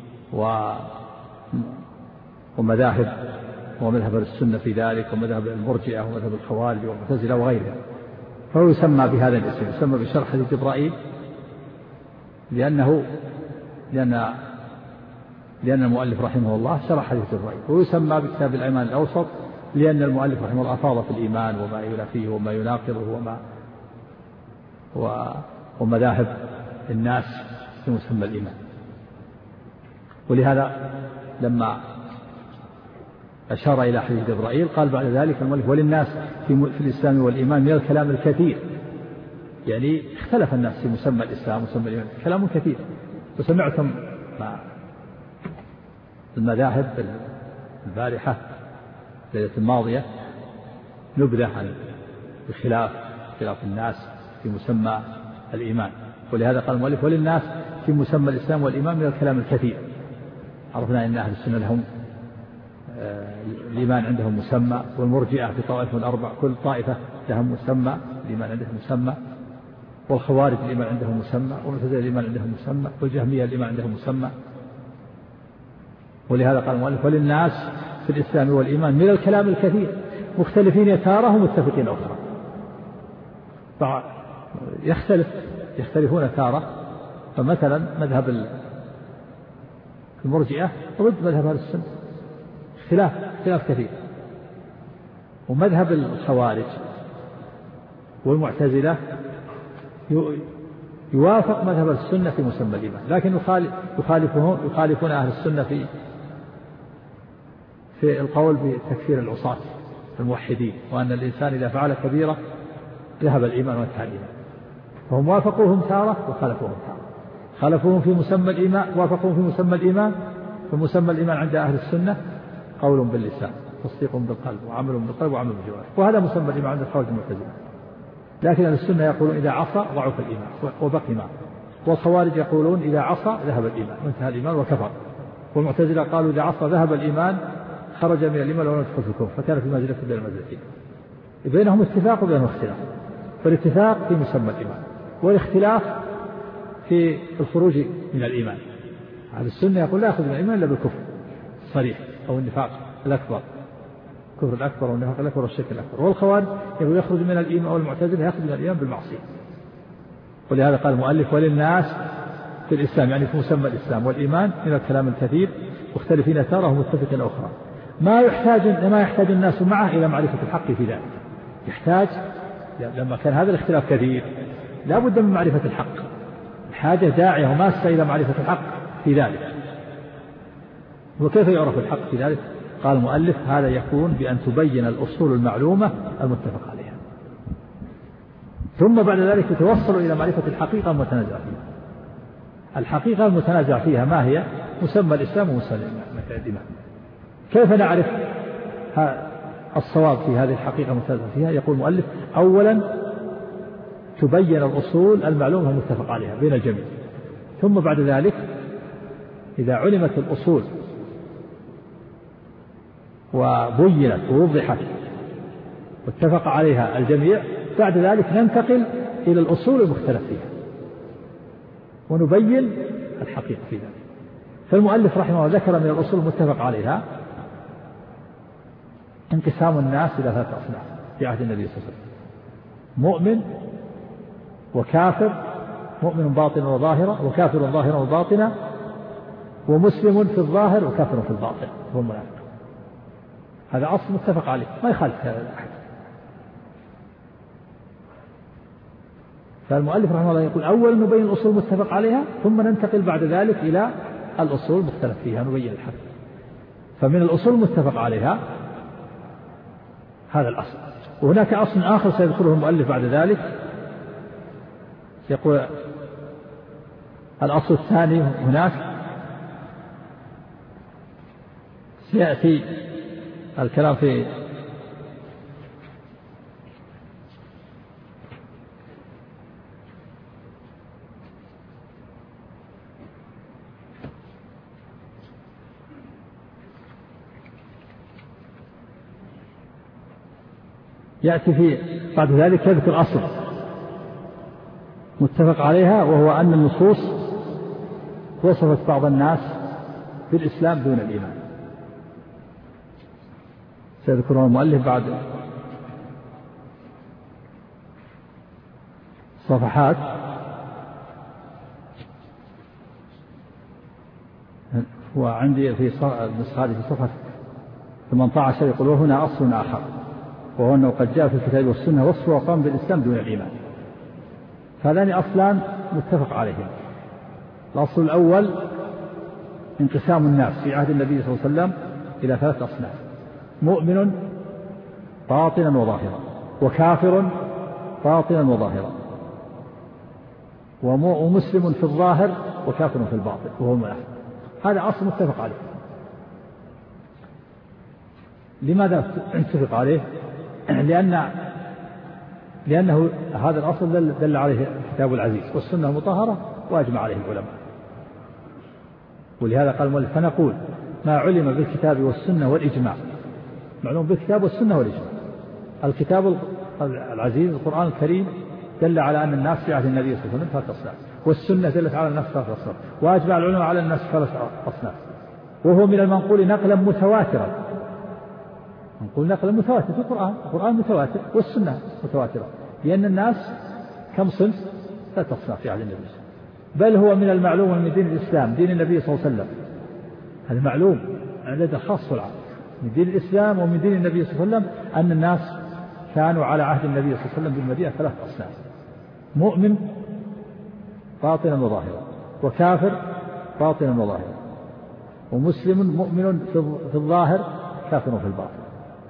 ومذاهب ومذهب السنة في ذلك، ومذهب المرجئة ومذهب الخوارج والمعتزلة وغيرها، فهو يسمى بهذا الاسم، يسمى بشرح حديث جبرائيل، لأنه لأن لأن المؤلف رحمه الله شرح حديث جبرائيل. ويسمى بكتاب الأيمان الأوسط لأن المؤلف رحمه الله أفاض في الإيمان وما ينافيه وما يناقضه وما ومذاهب الناس في مسمى الإيمان. ولهذا لما أشار إلى حديث جبرائيل قال بعد ذلك المؤلف وللناس في, في الإسلام والإيمان من الكلام الكثير، يعني اختلف الناس في مسمى الإسلام ومسمى الإيمان كلام كثير. وسمعتم المذاهب البارحة الليلة الماضية نبذة عن الخلاف خلاف الناس في مسمى الإيمان. ولهذا قال المؤلف وللناس في مسمى الإسلام والإيمان من الكلام الكثير. عرفنا أن أهل السنة لهم الإيمان عندهم مسمى، والمرجئة في طائفة الأربع كل طائفة لهم مسمى، الإيمان عندهم مسمى، والخوارج الإيمان عندهم مسمى، والمعتزلة الإيمان عندهم مسمى، والجهمية الإيمان عندهم مسمى. ولهذا قال المؤلف وللناس في الإسلام والإيمان من الكلام الكثير مختلفين تارة ومتفقين أخرى. يختلف يختلفون تارة، فمثلا مذهب المرجئة ضد مذهب أهل السنة اختلاف اختلاف كثير، ومذهب الخوارج والمعتزلة يوافق مذهب السنة في مسمى الإيمان، لكن يخالفون يخالفون أهل السنة في في القول بتكفير العصاة الموحدين، وأن الإنسان إذا فعل كبيرة ذهب الإيمان وانتهى الإيمان. فهم وافقوهم تارة وخالفوهم تارة، خالفوهم في مسمى الإيمان وافقوهم في مسمى الإيمان. فمسمى الإيمان عند أهل السنة قول باللسان، تصديق بالقلب، وعمل بالقلب، وعمل بالجوارح، وهذا مسمى الإيمان عند الخوارج المعتزلة. لكن أهل السنة يقولون إذا عصى ضعف الإيمان وبقي معه، والخوارج يقولون إذا عصى ذهب الإيمان وانتهى الإيمان وكفر، والمعتزلة قالوا إذا عصى ذهب الإيمان خرج من الإيمان ولم يدخل في الكفر، فكان في منزلة بين المنزلتين. بينهم اتفاق وبينهم اختلاف، فالاتفاق في مسمى الإيمان والاختلاف في الخروج من الإيمان. أهل السنة يقول لا يأخذ من الإيمان إلا بالكفر صريح أو النفاق الأكبر، الكفر الأكبر والنفاق الأكبر والشرك الأكبر. والخوارج يقول يخرج من الإيمان، أو المعتزلة يخرج من الإيمان بالمعصية. ولهذا قال المؤلف وللناس في الإسلام، يعني في مسمى الإسلام والإيمان من الكلام الكثير مختلفين تارة ومتفقين أخرى، ما يحتاج ما يحتاج الناس معه إلى معرفة الحق في ذلك. يحتاج لما كان هذا الاختلاف كثير لا بد من معرفة الحق، الحاجة داعية وماسة إلى معرفة الحق في ذلك. وكيف يعرف الحق في ذلك؟ قال المؤلف هذا يكون بأن تبين الأصول المعلومة المتفق عليها، ثم بعد ذلك توصل إلى معرفة الحقيقة المتنازع فيها. الحقيقة المتنازع فيها ما هي؟ مسمى الإسلام ومسمى الإيمان. كيف نعرف الصواب في هذه الحقيقة المتنازع فيها؟ يقول المؤلف أولا تبين الأصول المعلومة المتفق عليها بين الجميع، ثم بعد ذلك إذا علمت الأصول وبينت ووضحت واتفق عليها الجميع، بعد ذلك ننتقل إلى الأصول المختلف فيها ونبين الحقيقة في ذلك. فالمؤلف رحمه الله ذكر من الأصول المتفق عليها انقسام الناس إلى ثلاثة أصناف في عهد النبي صلى الله عليه وسلم: مؤمن وكافر، مؤمن باطنا وظاهرا، وكافر ظاهرا وباطنا، ومسلم في الظاهر وكافر في الباطن هو المنافق. هذا أصل متفق عليه ما يخالف هذا أحد. فالمؤلف رحمه الله يقول أولا نبين الأصول المتفق عليها، ثم ننتقل بعد ذلك إلى الأصول المختلف فيها نبين الحق. فمن الأصول المتفق عليها هذا الأصل، وهناك أصل آخر سيذكره المؤلف بعد ذلك، يقول الأصل الثاني هناك سيأتي الكلام في يأتي في بعد ذلك يذكر أصل متفق عليها، وهو أن النصوص وصفت بعض الناس بالإسلام دون الإيمان. سيذكره المؤلف بعد صفحات. وعندي في النسخة في صفحة ثمانية عشر يقول وهنا أصل آخر، وهو أنه قد جاء في الكتاب والسنة وصف وقام بالإسلام دون الإيمان. فهذان أصلان متفق عليهم. الأصل الأول انقسام الناس في عهد النبي صلى الله عليه وسلم إلى ثلاث أصناف: مؤمن باطنا وظاهرا، وكافر باطنا وظاهرا، ومسلم في الظاهر وكافر في الباطن وهو المنافق. هذا أصل متفق عليه. لماذا اتفق عليه؟ لأن لأنه هذا الأصل دل عليه الكتاب العزيز والسنة المطهرة وأجمع عليه العلماء. ولهذا قال المؤلف: فنقول ما علم بالكتاب والسنة والإجماع معلوم بالكتاب والسنة والإجماع. الكتاب العزيز القرآن الكريم دل على أن الناس في عهد النبي صلى الله عليه وسلم ثلاث أصناف، والسنة دلت على الناس ثلاث أصناف، وأجمع العلماء على الناس ثلاث أصناف، وهو من المنقول نقلا متواترا. نقول نقلا متواتر في القرآن، القرآن متواتر والسنة متواترة، لأن الناس كم صنف؟ ثلاث أصناف في عهد النبي، بل هو من المعلوم من دين الإسلام دين النبي صلى الله عليه وسلم. هذا معلوم عدد خاص العام من دين الإسلام ومن دين النبي صلى الله عليه وسلم أن الناس كانوا على عهد النبي صلى الله عليه وسلم بالمدينة ثلاث أصناف: مؤمن باطنا وظاهرا، وكافر باطنا وظاهرا، ومسلم مؤمن في الظاهر كافر في الباطن.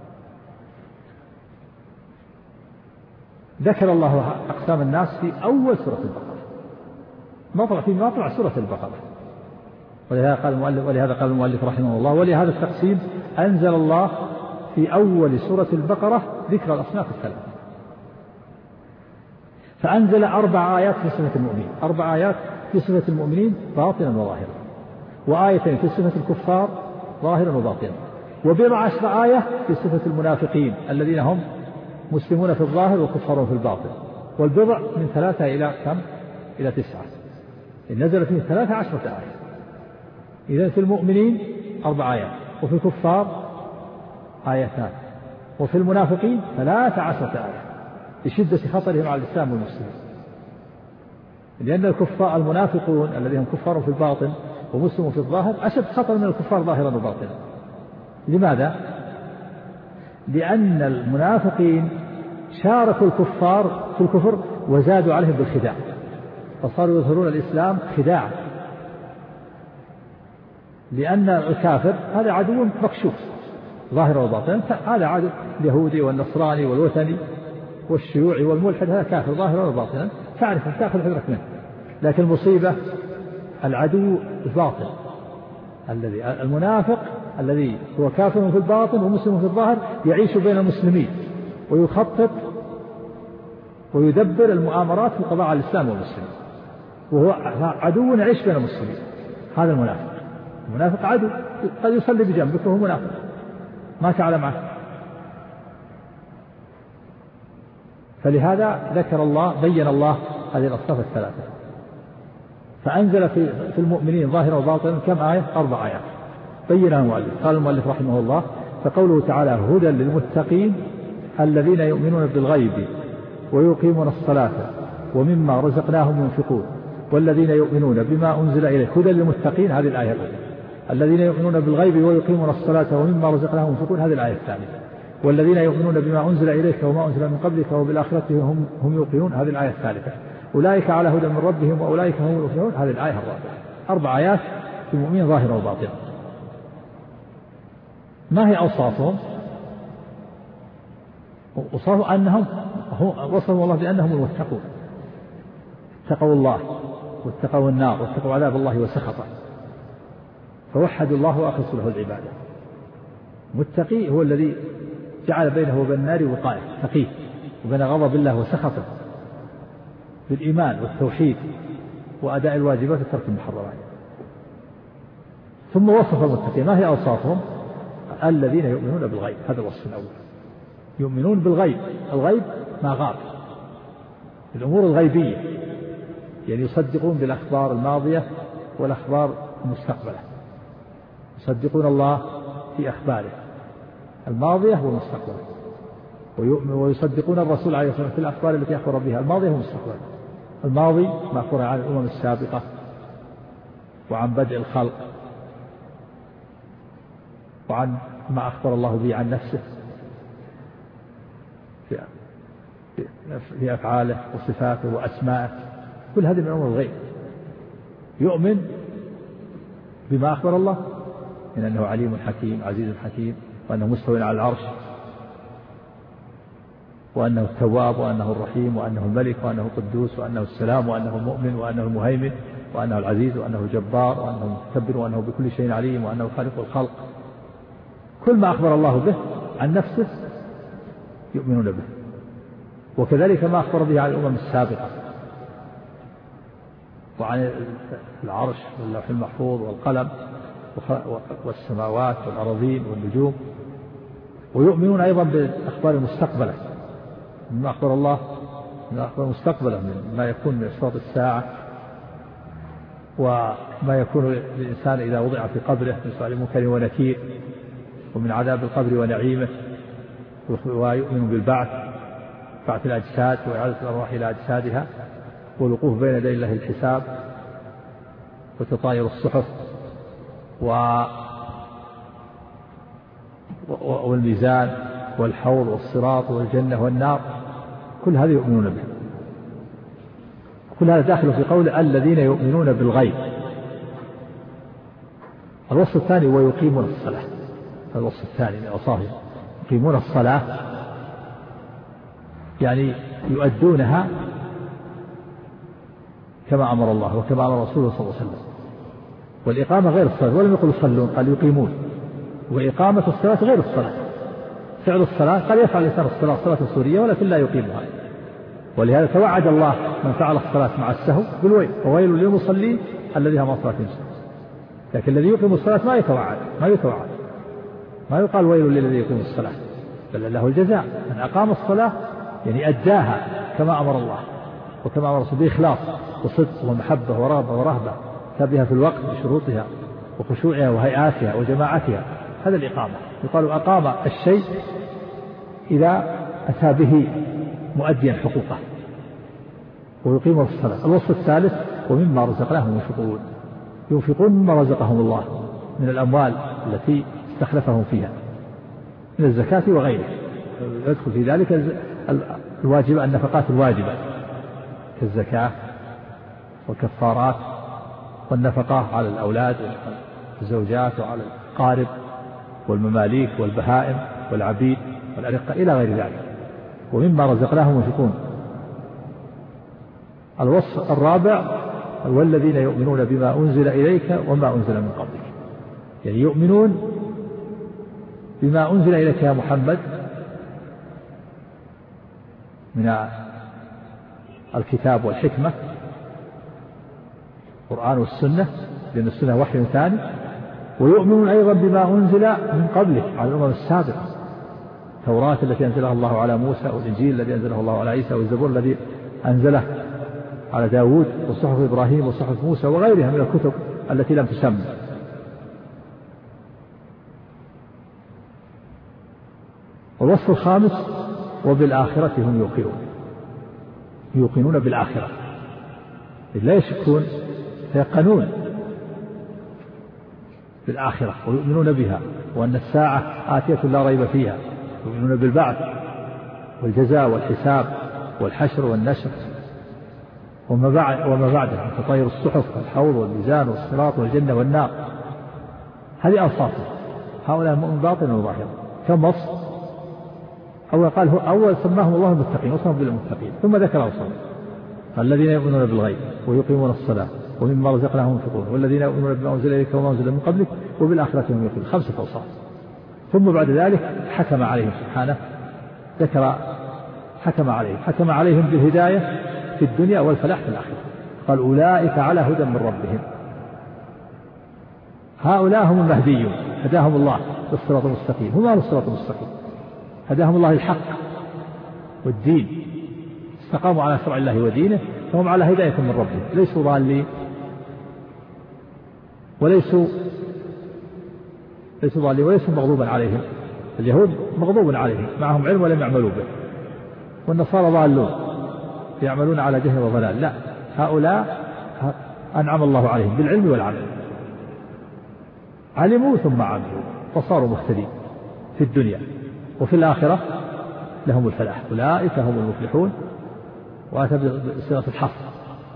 ذكر الله أقسام الناس في أول سورة البقرة، مطلع في مطلع سورة البقرة. ولهذا قال المؤلف ولهذا قال المؤلف رحمه الله: ولهذا التقسيم أنزل الله في أول سورة البقرة ذكر الأصناف الثلاثة، فأنزل أربع آيات في صفة المؤمنين، أربع آيات في صفة المؤمنين باطنا وظاهرا، وآيتين في صفة الكفار ظاهرا وباطنا، وبضع عشر آية في صفة المنافقين الذين هم مسلمون في الظاهر وكفار في الباطن. والبضع من ثلاثة إلى كم؟ إلى تسعة. نزل فيه ثلاثة عشرة آية. إذن في المؤمنين أربع آيات، وفي الكفار آيتان، وفي المنافقين ثلاثة عشرة آية لشدة خطرهم على الإسلام والمسلمين. لأن الكفار المنافقون الذين هم كفار في الباطن ومسلمون في الظاهر أشد خطر من الكفار ظاهرا وباطنا. لماذا؟ لأن المنافقين شاركوا الكفار في الكفر وزادوا عليهم بالخداع، فصاروا يظهرون الإسلام خداعا، لأن الكافر هذا عدو مكشوف ظاهرا وباطنا. هذا عدو اليهودي والنصراني والوثني والشيوعي والملحد، هذا كافر ظاهرا وباطنا، تعرف تأخذ حذرك منه. لكن المصيبة العدو الباطن الذي المنافق الذي هو كافر في الباطن ومسلم في الظاهر، يعيش بين المسلمين ويخطط ويدبر المؤامرات في القضاء على الإسلام والمسلمين، وهو عدو يعيش بين المسلمين. هذا المنافق. المنافق عدو قد يصلي بجنبك وهو منافق ما تعلم عنه. فلهذا ذكر الله بين الله هذه الأصناف الثلاثة، فأنزل في في المؤمنين ظاهرا وباطنا كم آية؟ أربع آيات بينها المؤلف. قال المؤلف رحمه الله: فقوله تعالى: هدى للمتقين الذين يؤمنون بالغيب ويقيمون الصلاة ومما رزقناهم ينفقون والذين يؤمنون بما أنزل إليك. هدى للمتقين هذه الآية الأولى. الذين يؤمنون بالغيب ويقيمون الصلاة ومما رزقناهم ينفقون هذه الآية الثانية. والذين يؤمنون بما أنزل إليك وما أنزل من قبلك وبالآخرة هم هم يوقنون هذه الآية الثالثة. أولئك على هدى من ربهم وأولئك هم المفلحون هذه الآية الرابعة. أربع آيات في المؤمنين ظاهرا وباطنا. ما هي أوصافهم؟ وصفوا أنهم وصفوا الله بأنهم المتقون، اتقوا الله واتقوا النار واتقوا عذاب الله وسخطه، فوحدوا الله وأخلصوا له العبادة. متقي هو الذي جعل بينه وبين النار وقاية، تقيه، وبين غضب الله وسخطه بالإيمان والتوحيد وأداء الواجبات وترك المحرمات. ثم وصف المتقين. ما هي أوصافهم؟ الذين يؤمنون بالغيب، هذا الوصف الأول. يؤمنون بالغيب، الغيب ما غاب، الأمور الغيبية، يعني يصدقون بالأخبار الماضية والأخبار المستقبلة، يصدقون الله في أخباره الماضية والمستقبلة، ويصدقون الرسول عليه الصلاة والسلام في الأخبار التي أخبر بها الماضية والمستقبلة. الماضي ما أخبر عن الأمم السابقة وعن بدء الخلق وعن ما أخبر الله به عن نفسه في, في أفعاله وصفاته وأسمائه، كل هذه من أمور الغيب. يؤمن بما أخبر الله من أنه عليم حكيم عزيز حكيم، وأنه مستوى على العرش، وأنه التواب، وأنه الرحيم، وأنه الملك، وأنه القدوس، وأنه السلام، وأنه المؤمن، وأنه المهيمن، وأنه العزيز، وأنه الجبار، وأنه المتكبر، وأنه بكل شيء عليم، وأنه خالق الخلق. كل ما أخبر الله به عن نفسه يؤمنون به، وكذلك ما أخبر به عن الأمم السابقة وعن العرش واللوح المحفوظ والقلم والسماوات والأراضين والنجوم. ويؤمنون أيضا بالأخبار المستقبلة، مما أخبر الله من أخبار مستقبلة، من ما يكون من أشراط الساعة، وما يكون للإنسان إذا وضع في قبره من سؤال منكر ونكير، ومن عذاب القبر ونعيمه. ويؤمن بالبعث، بعث الأجساد وإعادة الأرواح إلى أجسادها، والوقوف بين يدي الله الحساب، وتطاير الصحف، و والميزان والحوض والصراط والجنة والنار. كل هذا يؤمنون به. كل هذا داخل في قول الذين يؤمنون بالغيب. الوصف الثاني ويقيمون الصلاة. الوصف الثاني من أوصافهم يقيمون الصلاة، يعني يؤدونها كما أمر الله وكما أمر رسوله صلى الله عليه وسلم. والإقامة غير الصلاة، ولم يقل يصلون، قال يقيمون. وإقامة الصلاة غير الصلاة. فعل الصلاة قال يفعل الإنسان الصلاة صلاة سورية ولكن لا يقيمها، ولهذا توعد الله من فعل الصلاة مع السهو بالويل، وويل للمصلين الذين هم صلاتهم سهوا. لكن الذي يقيم الصلاة ما يتوعد، ما يتوعد ما يقال ويل للذي يقيم الصلاة، بل له الجزاء. من أقام الصلاة يعني أداها كما أمر الله وكما أمر رسوله بإخلاص وصدق ومحبة ورغبة ورهبة، تابها في الوقت بشروطها وخشوعها وهيئاتها وجماعتها. هذا الإقامة. يقال أقام الشيء إذا أتى به مؤديا حقوقه. ويقيم الصلاة. الوصف الثالث ومما رزقناهم ينفقون، ينفقون مما رزقهم الله من الأموال التي استخلفهم فيها من الزكاة وغيره. يدخل في ذلك الواجب النفقات الواجبة كالزكاة والكفارات والنفقة على الأولاد والزوجات وعلى الأقارب والمماليك والبهائم والعبيد والأرقة إلى غير ذلك. ومما رزقناهم ينفقون. الوصف الرابع والذين يؤمنون بما أنزل إليك وما أنزل من قبلك، يعني يؤمنون بما أنزل إليك يا محمد من الكتاب والحكمة القرآن والسنة، لأن السنة وحي ثاني. ويؤمنون أيضا بما أنزل من قبلك على الأمم السابقة، التوراة التي أنزلها الله على موسى، والإنجيل الذي أنزله الله على عيسى، والزبور الذي أنزله على داود، وصحف إبراهيم وصحف موسى وغيرها من الكتب التي لم تسمى. والوصف الخامس وبالآخرة هم يوقنون، يوقنون بالآخرة، لا يشكون، يقنون بالآخرة ويؤمنون بها، وأن الساعة آتية لا ريب فيها. يؤمنون بالبعث والجزاء والحساب والحشر والنشر وما بعد وما بعده، تطير الصحف والحوض والميزان والصراط والجنة والنار. هذه أوصافهم. هؤلاء مؤمن باطن وظاهر. كم وصف؟ أول قال هو أول سماهم الله المتقين، وصفهم بالمتقين، ثم ذكر أوصافهم. الذين يؤمنون بالغيب ويقيمون الصلاة ومما رزقناهم ينفقون، والذين يؤمنون بما أنزل إليك وما أنزل من قبلك وبالآخرة هم يوقنون. خمسة أوصاف. ثم بعد ذلك حكم عليهم سبحانه، ذكر حكم عليهم حكم عليهم بالهداية في الدنيا والفلاح في الآخرة. قال أولئك على هدى من ربهم. هؤلاء هم المهديون، هداهم الله للصراط المستقيم. هم على الصراط المستقيم، هداهم الله الحق والدين، استقاموا على شرع الله ودينه، فهم على هداية من ربهم، ليسوا ضالين وليسوا ليسوا ضالين وليسوا مغضوبا عليهم. اليهود مغضوب عليهم، معهم علم ولم يعملوا به، والنصارى ضالون يعملون على جهل وضلال. لا، هؤلاء أنعم الله عليهم بالعلم والعمل، علموا ثم عملوا، وصاروا مهتدين في الدنيا، وفي الآخرة لهم الفلاح، أولئك هم المفلحون. وأتى بصيغة الحصر،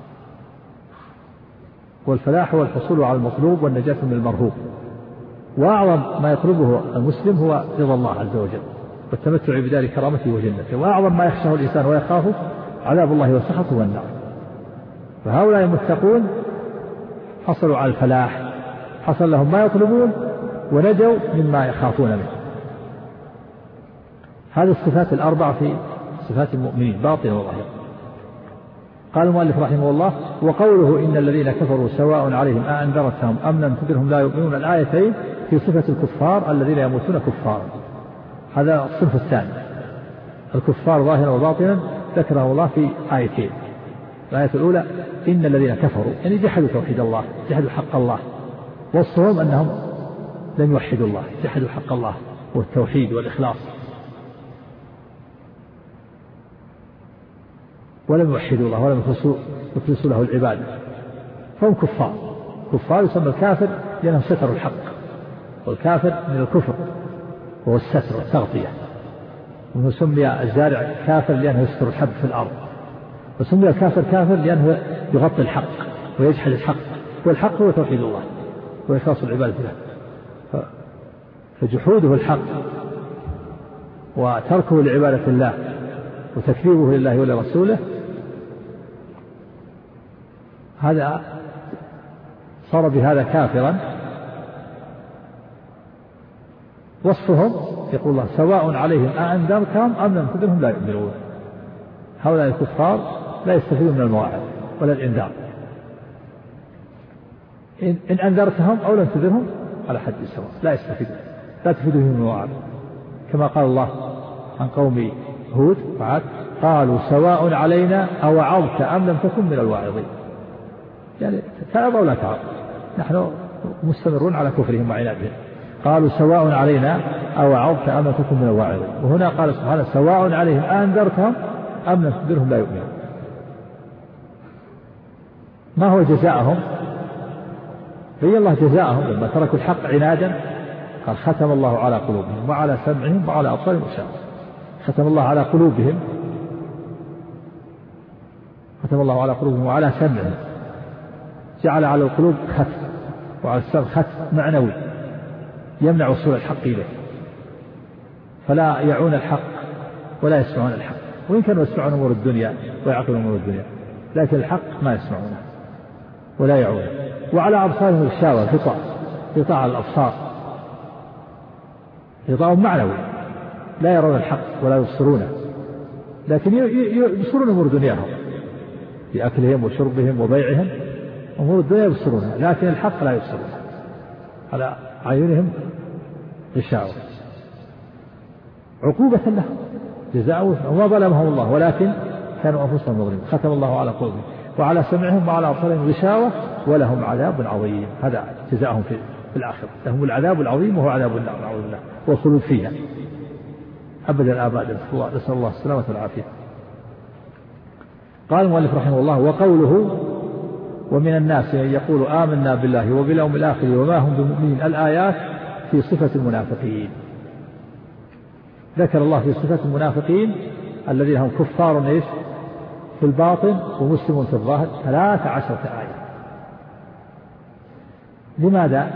والفلاح هو الحصول على المطلوب والنجاة من المرهوب. وأعظم ما يطلبه المسلم هو رضا الله عز وجل والتمتع بدار كرامته وجنته، وأعظم ما يخشاه الإنسان ويخافه عذاب الله وسخطه والنار. فهؤلاء المتقون حصلوا على الفلاح، حصل لهم ما يطلبون ونجوا مما يخافون منه. هذه الصفات الأربع في صفات المؤمنين باطنة وظاهرة. قال المؤلف رحمه الله: وقوله إن الذين كفروا سواء عليهم أأنذرتهم أم لم تنذرهم لا يؤمنون، الآيتين في صفة الكفار الذين يموتون كفارا. هذا الصنف الثاني، الكفار ظاهرا وباطنا، ذكره الله في آيتين. الآية الأولى إن الذين كفروا يعني جحدوا توحيد الله، جحدوا حق الله، وصفهم أنهم لم يوحدوا الله، جحدوا حق الله والتوحيد والإخلاص ولم يوحدوا الله ولم يخلصوا له العبادة، فهم كفار. كفار يسمى الكافر لأنهم ستروا الحق، والكافر من الكفر وهو الستر والتغطية. ومن سمي الزارع كافر لأنه يستر الحب في الأرض، وسمي الكافر كافر لأنه يغطي الحق ويجحد الحق، والحق هو توحيد الله وإخلاص العبادة له. فجحوده الحق وتركه لعبادة الله وتكذيبه لله ولرسوله هذا صار بهذا كافرا. وصفهم يقول الله: سواء عليهم أأنذرتهم أم لم تنذرهم لا يؤمنون. هؤلاء الكفار لا يستفيدون من المواعظ ولا الإنذار، إن, إن أنذرتهم أو لم تنذرهم على حد سواء، لا يستفيدون، لا تفيدهم من المواعظ. كما قال الله عن قوم هود بعد: قالوا سواء علينا أوعظت أم لم تكن من الواعظين. يعني تعظ أو لا تعظ، نحن مستمرون على كفرهم وعنادهم. قالوا سواء علينا أوعظت أم لم تكن من الواعظين. وهنا قال سبحانه: سواء عليهم أنذرتهم أم لم تنذرهم لا يؤمنون. ما هو جزاءهم؟ بين الله جزاءهم لما تركوا الحق عنادا. قال: ختم الله على قلوبهم وعلى سمعهم وعلى أبصارهم غشاوة. ختم الله على قلوبهم، ختم الله على قلوبهم وعلى سمعهم، جعل على القلوب ختم وعلى السمع ختم معنوي يمنع وصول الحق إليه، فلا يعون الحق ولا يسمعون الحق، وإن كانوا يسمعون أمور الدنيا ويعقلون أمور الدنيا، لكن الحق ما يسمعونه ولا يعونه. وعلى أبصارهم غشاوة، غطاء، غطاء على الأبصار، غطاء معنوي، لا يرون الحق ولا يبصرونه، لكن يبصرون أمور دنياهم بأكلهم وشربهم وبيعهم، أمور الدنيا يبصرونها، لكن الحق لا يبصرونه، على عيونهم غشاوة عقوبة لهم، جزاء وما ظلمهم الله ولكن كانوا أنفسهم مظلمين. ختم الله على قلوبهم وعلى سمعهم وعلى أبصارهم غشاوة ولهم عذاب عظيم. هذا جزاءهم في الآخرة، لهم العذاب العظيم وهو عذاب النار نعوذ بالله والخلود فيها أبدا الآباد، نسأل الله السلامة والعافية. قال المؤلف رحمه الله: وقوله ومن الناس من يقول آمنا بالله وباليوم الآخر وما هم بمؤمنين، الآيات في صفة المنافقين. ذكر الله في صفة المنافقين الذين هم كفار إيش في الباطن ومسلمون في الظاهر ثلاث عشرة آية. لماذا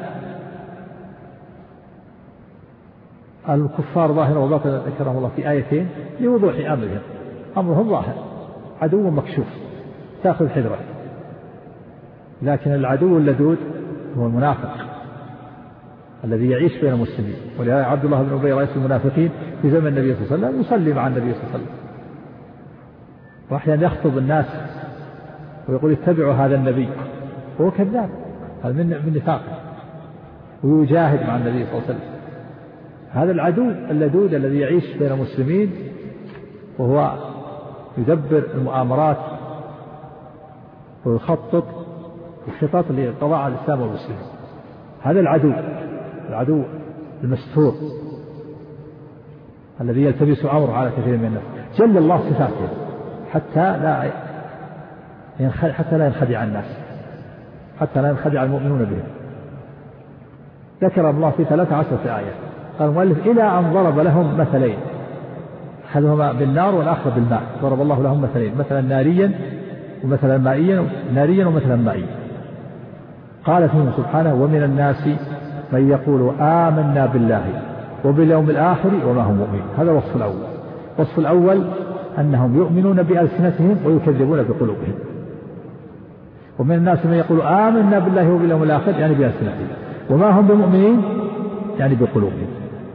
الكفار ظاهرا وباطنا ذكرهم الله في آيتين؟ لوضوح أمرهم، أمرهم ظاهر، عدو مكشوف تأخذ حذره، لكن العدو اللدود هو المنافق الذي يعيش بين المسلمين. ولهذا عبد الله بن أبي رئيس المنافقين في زمن النبي صلى الله عليه وسلم يصلي مع النبي صلى الله عليه وسلم، وأحيانا يخطب الناس ويقول اتبعوا هذا النبي، وهو كذاب، هذا من من نفاقه، ويجاهد مع النبي صلى الله عليه وسلم. هذا العدو اللدود الذي يعيش بين المسلمين وهو يدبر المؤامرات ويخطط الخطط لقضاء على الإسلام والمسلمين. هذا العدو، العدو المستور الذي يلتبس أمره على كثير من الناس. جل الله صفاته حتى لا حتى لا ينخدع الناس، حتى لا ينخدع المؤمنون بهم. ذكر الله في ثلاث عشرة آية. قال المؤلف إلى أن ضرب لهم مثلين، أحدهما بالنار والآخر بالماء. ضرب الله لهم مثلين، مثلا ناريا ومثلا مائيا، ناريا ومثلا مائيا. قال فيهم سبحانه ومن الناس من يقول آمنا بالله وباليوم الآخر وما هم مؤمنون. هذا الوصف الأول. الوصف الأول أنهم يؤمنون بألسنتهم ويكذبون بقلوبهم. ومن الناس من يقول آمنا بالله وباليوم الآخر يعني بألسنتهم، وما هم بمؤمنين يعني بقلوبهم.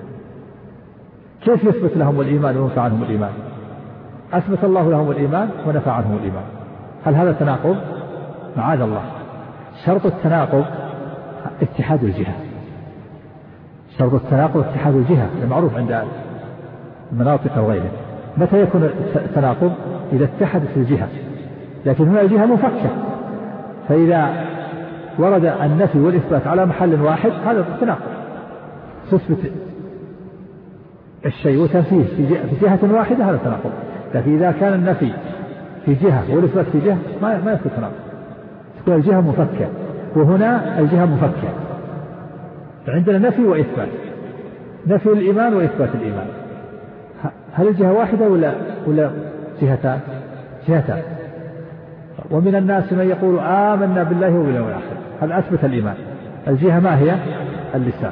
كيف يثبت لهم الإيمان وينفع عنهم الإيمان؟ أثبت الله لهم الإيمان ونفع عنهم الإيمان. هل هذا تناقض؟ معاذ الله. شرط التناقض اتحاد الجهة. شرط التناقض اتحاد الجهة المعروف عند المناطق وغيره. متى يكون التناقض؟ إذا اتحدت الجهة، لكن هنا الجهة مفكة، فإذا ورد النفي والإثبات على محل واحد هذا تناقض. تثبت الشيء وتنفيه في جهة واحدة هذا تناقض. لكن إذا كان النفي في جهة والإثبات في جهة ما ما يثبت تناقض، تكون الجهة مفكة، وهنا الجهة مفكة. عندنا نفي وإثبات، نفي الإيمان وإثبات الإيمان. هل الجهة واحدة ولا ولا جهتان؟ جهتان. ومن الناس من يقول آمنا بالله وباليوم الآخر، هذا أثبت الإيمان. الجهة ما هي؟ اللسان.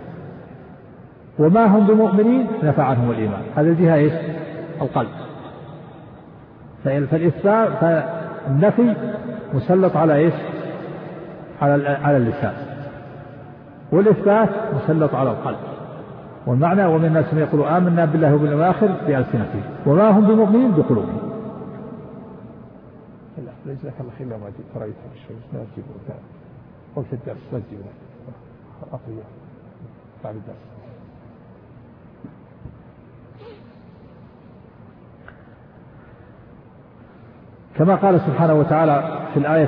وما هم بمؤمنين نفع عنهم الإيمان، هذا الجهة إيش؟ القلب. فالإثبات فالنفي مسلط على إيش؟ على على اللسان، والإثبات مسلط على القلب. والمعنى ومن الناس من يقول آمنا بالله وباليوم الآخر بألسنتهم وما هم بمؤمنين بقلوبهم. لا ليس لك الله خير ما جيت فرأيت الشيء ما تجيبه وقت الدرس لا تجيبه أقرية بعد الدرس. كما قال سبحانه وتعالى في الآية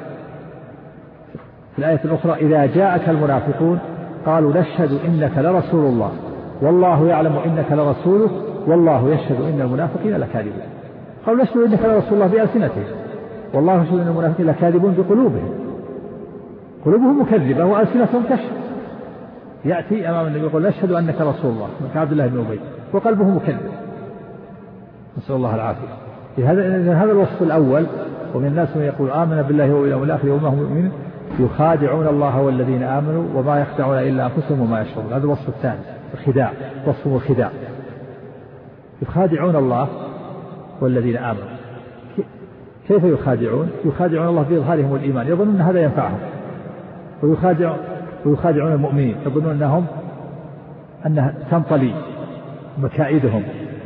في الآية الأخرى إذا جاءك المنافقون قالوا نشهد إنك لرسول الله والله يعلم إنك لرسوله والله يشهد إن المنافقين لكاذبون. قالوا نشهد إنك لرسول الله بألسنتهم والله يشهد إن المنافقين لكاذبون بقلوبهم. قلوبهم مكذبة وألسنتهم تشهد. يأتي أمام النبي يقول نشهد أنك رسول الله كعبد الله بن أبي وقلبه مكذب، نسأل الله العافية. هذا هذا الوصف الأول. ومن الناس من يقول آمنا بالله واليوم الآخر وما هم مؤمنون يخادعون الله والذين آمنوا وما يخدعون إلا أنفسهم وما يشعرون. هذا الوصف الثاني، الخداع، وصفه الخداع. يخادعون الله والذين آمنوا. كيف يخادعون؟ يخادعون الله بإظهارهم الإيمان، يظنون أن هذا ينفعهم، ويخادع ويخادعون المؤمنين يظنون أنهم أنها تنطلي مكائدهم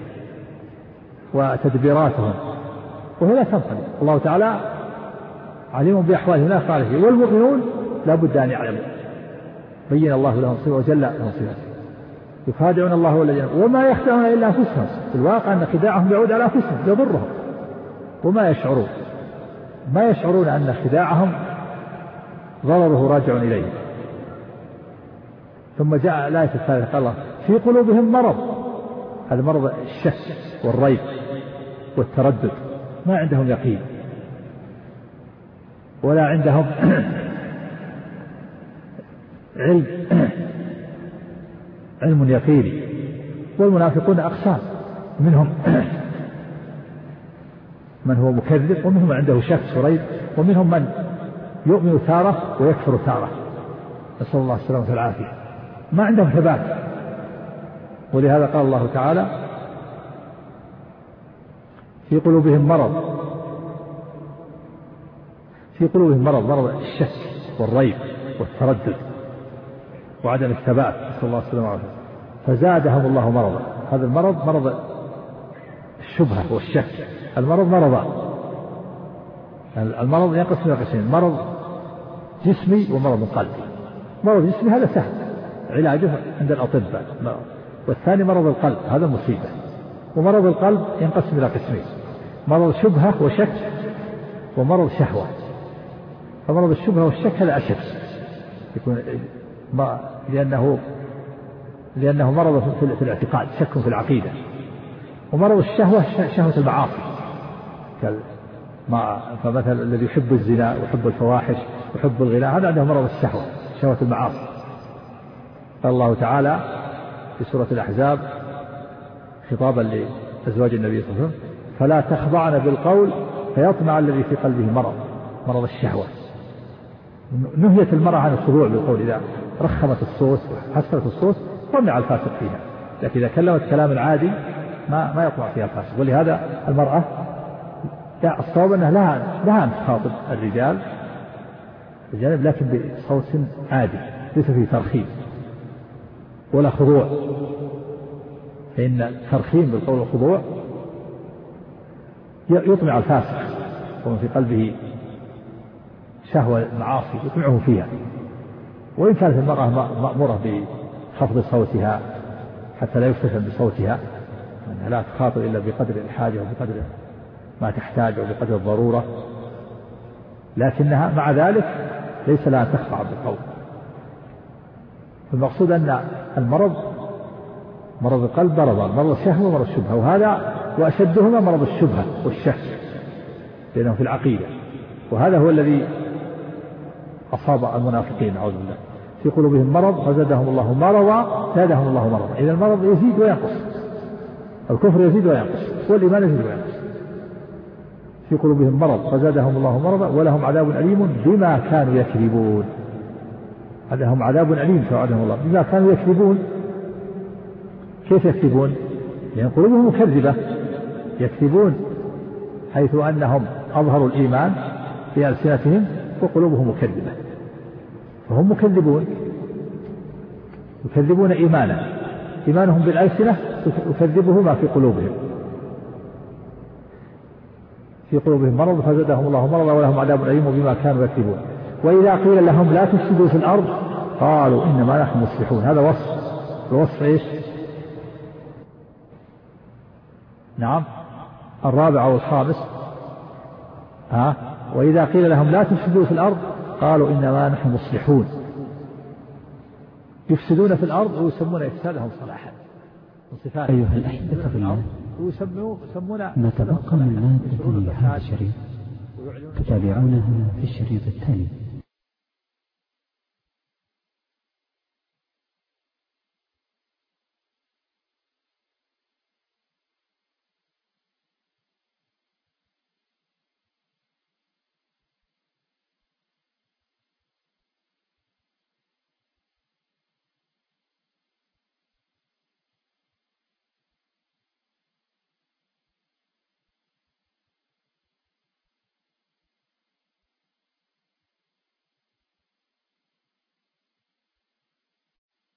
وتدبيراتهم، وهي لا تنطلي. الله تعالى عليم بأحوالهم لا أفعاله، والمؤمنون لا بد أن يعلموا. بين الله لهم صفة وجل لهم صفة. يخادعون الله والذين وما يخدعون إلا أنفسهم. في الواقع أن خداعهم يعود على أنفسهم يضرهم وما يشعرون، ما يشعرون أن خداعهم ضرره راجع إليه. ثم جاء الآية الثالثة قال الله في قلوبهم مرض. هذا مرض الشك والريب والتردد، ما عندهم يقين ولا عندهم علم علم يقيني. والمنافقون أقسام، منهم من هو مكذب ومنهم عنده شك وريب، ومنهم من يؤمن تارة ويكفر تارة، نسأل الله السلامة والعافية. ما عندهم ثبات. ولهذا قال الله تعالى في قلوبهم مرض في قلوبهم مرض مرض الشك والريب والتردد وعدم الثبات، نسأل الله السلامة والعافية، فزادهم الله مرضا. هذا المرض مرض الشبهة والشك. المرض مرضان، المرض ينقسم إلى قسمين، مرض جسمي ومرض قلبي. مرض جسمي هذا سهل علاجه عند الأطباء، والثاني مرض القلب هذا مصيبة. ومرض القلب ينقسم إلى قسمين، مرض شبهة وشك ومرض شهوة. فمرض الشبهة والشك هذا أشد، يكون ما لأنه لأنه مرض في الاعتقاد، شك في العقيدة. ومرض الشهوة شهوة المعاصي، فمثل الذي يحب الزنا ويحب الفواحش ويحب الغناء هذا عنده مرض الشهوة، شهوة المعاصي. قال الله تعالى في سورة الأحزاب خطابا لأزواج النبي صلى الله عليه وسلم: فلا تخضعن بالقول فيطمع الذي في قلبه مرض مرض الشهوة. نهيت المرأة عن الخضوع بالقول إذا رخمت الصوت وحسرت الصوت طمع الفاسق فيها، لكن إذا كلمت كلام عادي ما ما يطمع فيها الفاسق. ولهذا المرأة الصواب أنها لها لها أن تخاطب الرجال الجانب، لكن بصوت عادي ليس فيه ترخيم ولا خضوع، فإن الترخيم بالقول والخضوع يطمع الفاسق ومن في قلبه شهوة معاصي يطمعه فيها. وإن كانت المرأة مأمورة بخفض صوتها حتى لا يفتتن بصوتها، أنها لا تخاطب إلا بقدر الحاجة وبقدر ما تحتاج وبقدر الضرورة، لكنها مع ذلك ليس لها تخضع بالقول. المقصود أن المرض مرض القلب مرضان: مرض الشهوة ومرض الشبهة، وهذا وأشدهما مرض الشبهة والشك لأنه في العقيدة، وهذا هو الذي أصاب المنافقين نعوذ بالله، في قلوبهم مرض فزادهم الله مرضا زادهم الله مرضا. إذا المرض يزيد وينقص، الكفر يزيد وينقص والإيمان يزيد وينقص. في قلوبهم مرض فزادهم الله مرضا ولهم عذاب أليم بما كانوا يكذبون. لهم عذاب أليم فوعدهم الله بما كانوا يكذبون. كيف يكذبون؟ لأن قلوبهم مكذبة، يكذبون حيث أنهم أظهروا الإيمان في ألسنتهم وقلوبهم مكذبة، فهم مكذبون يكذبون إيمانا إيمانهم بالألسنة يكذبه ما في قلوبهم. في قلوبهم مرض فزادهم الله مرضا ولهم عذاب أليم بما كانوا يكذبون. وإذا قيل لهم لا تفسدوا في الأرض قالوا إنما نحن مصلحون. هذا وصف، الوصف إيش؟ نعم الرابع أو الخامس. ها وإذا قيل لهم لا تفسدوا في الأرض قالوا إنما نحن مصلحون. يفسدون في الأرض ويسمون إفسادهم صلاحا. أيها الأحبة في الله، ما تبقى من مادة هذا الشريط تتابعونها في الشريط التالي.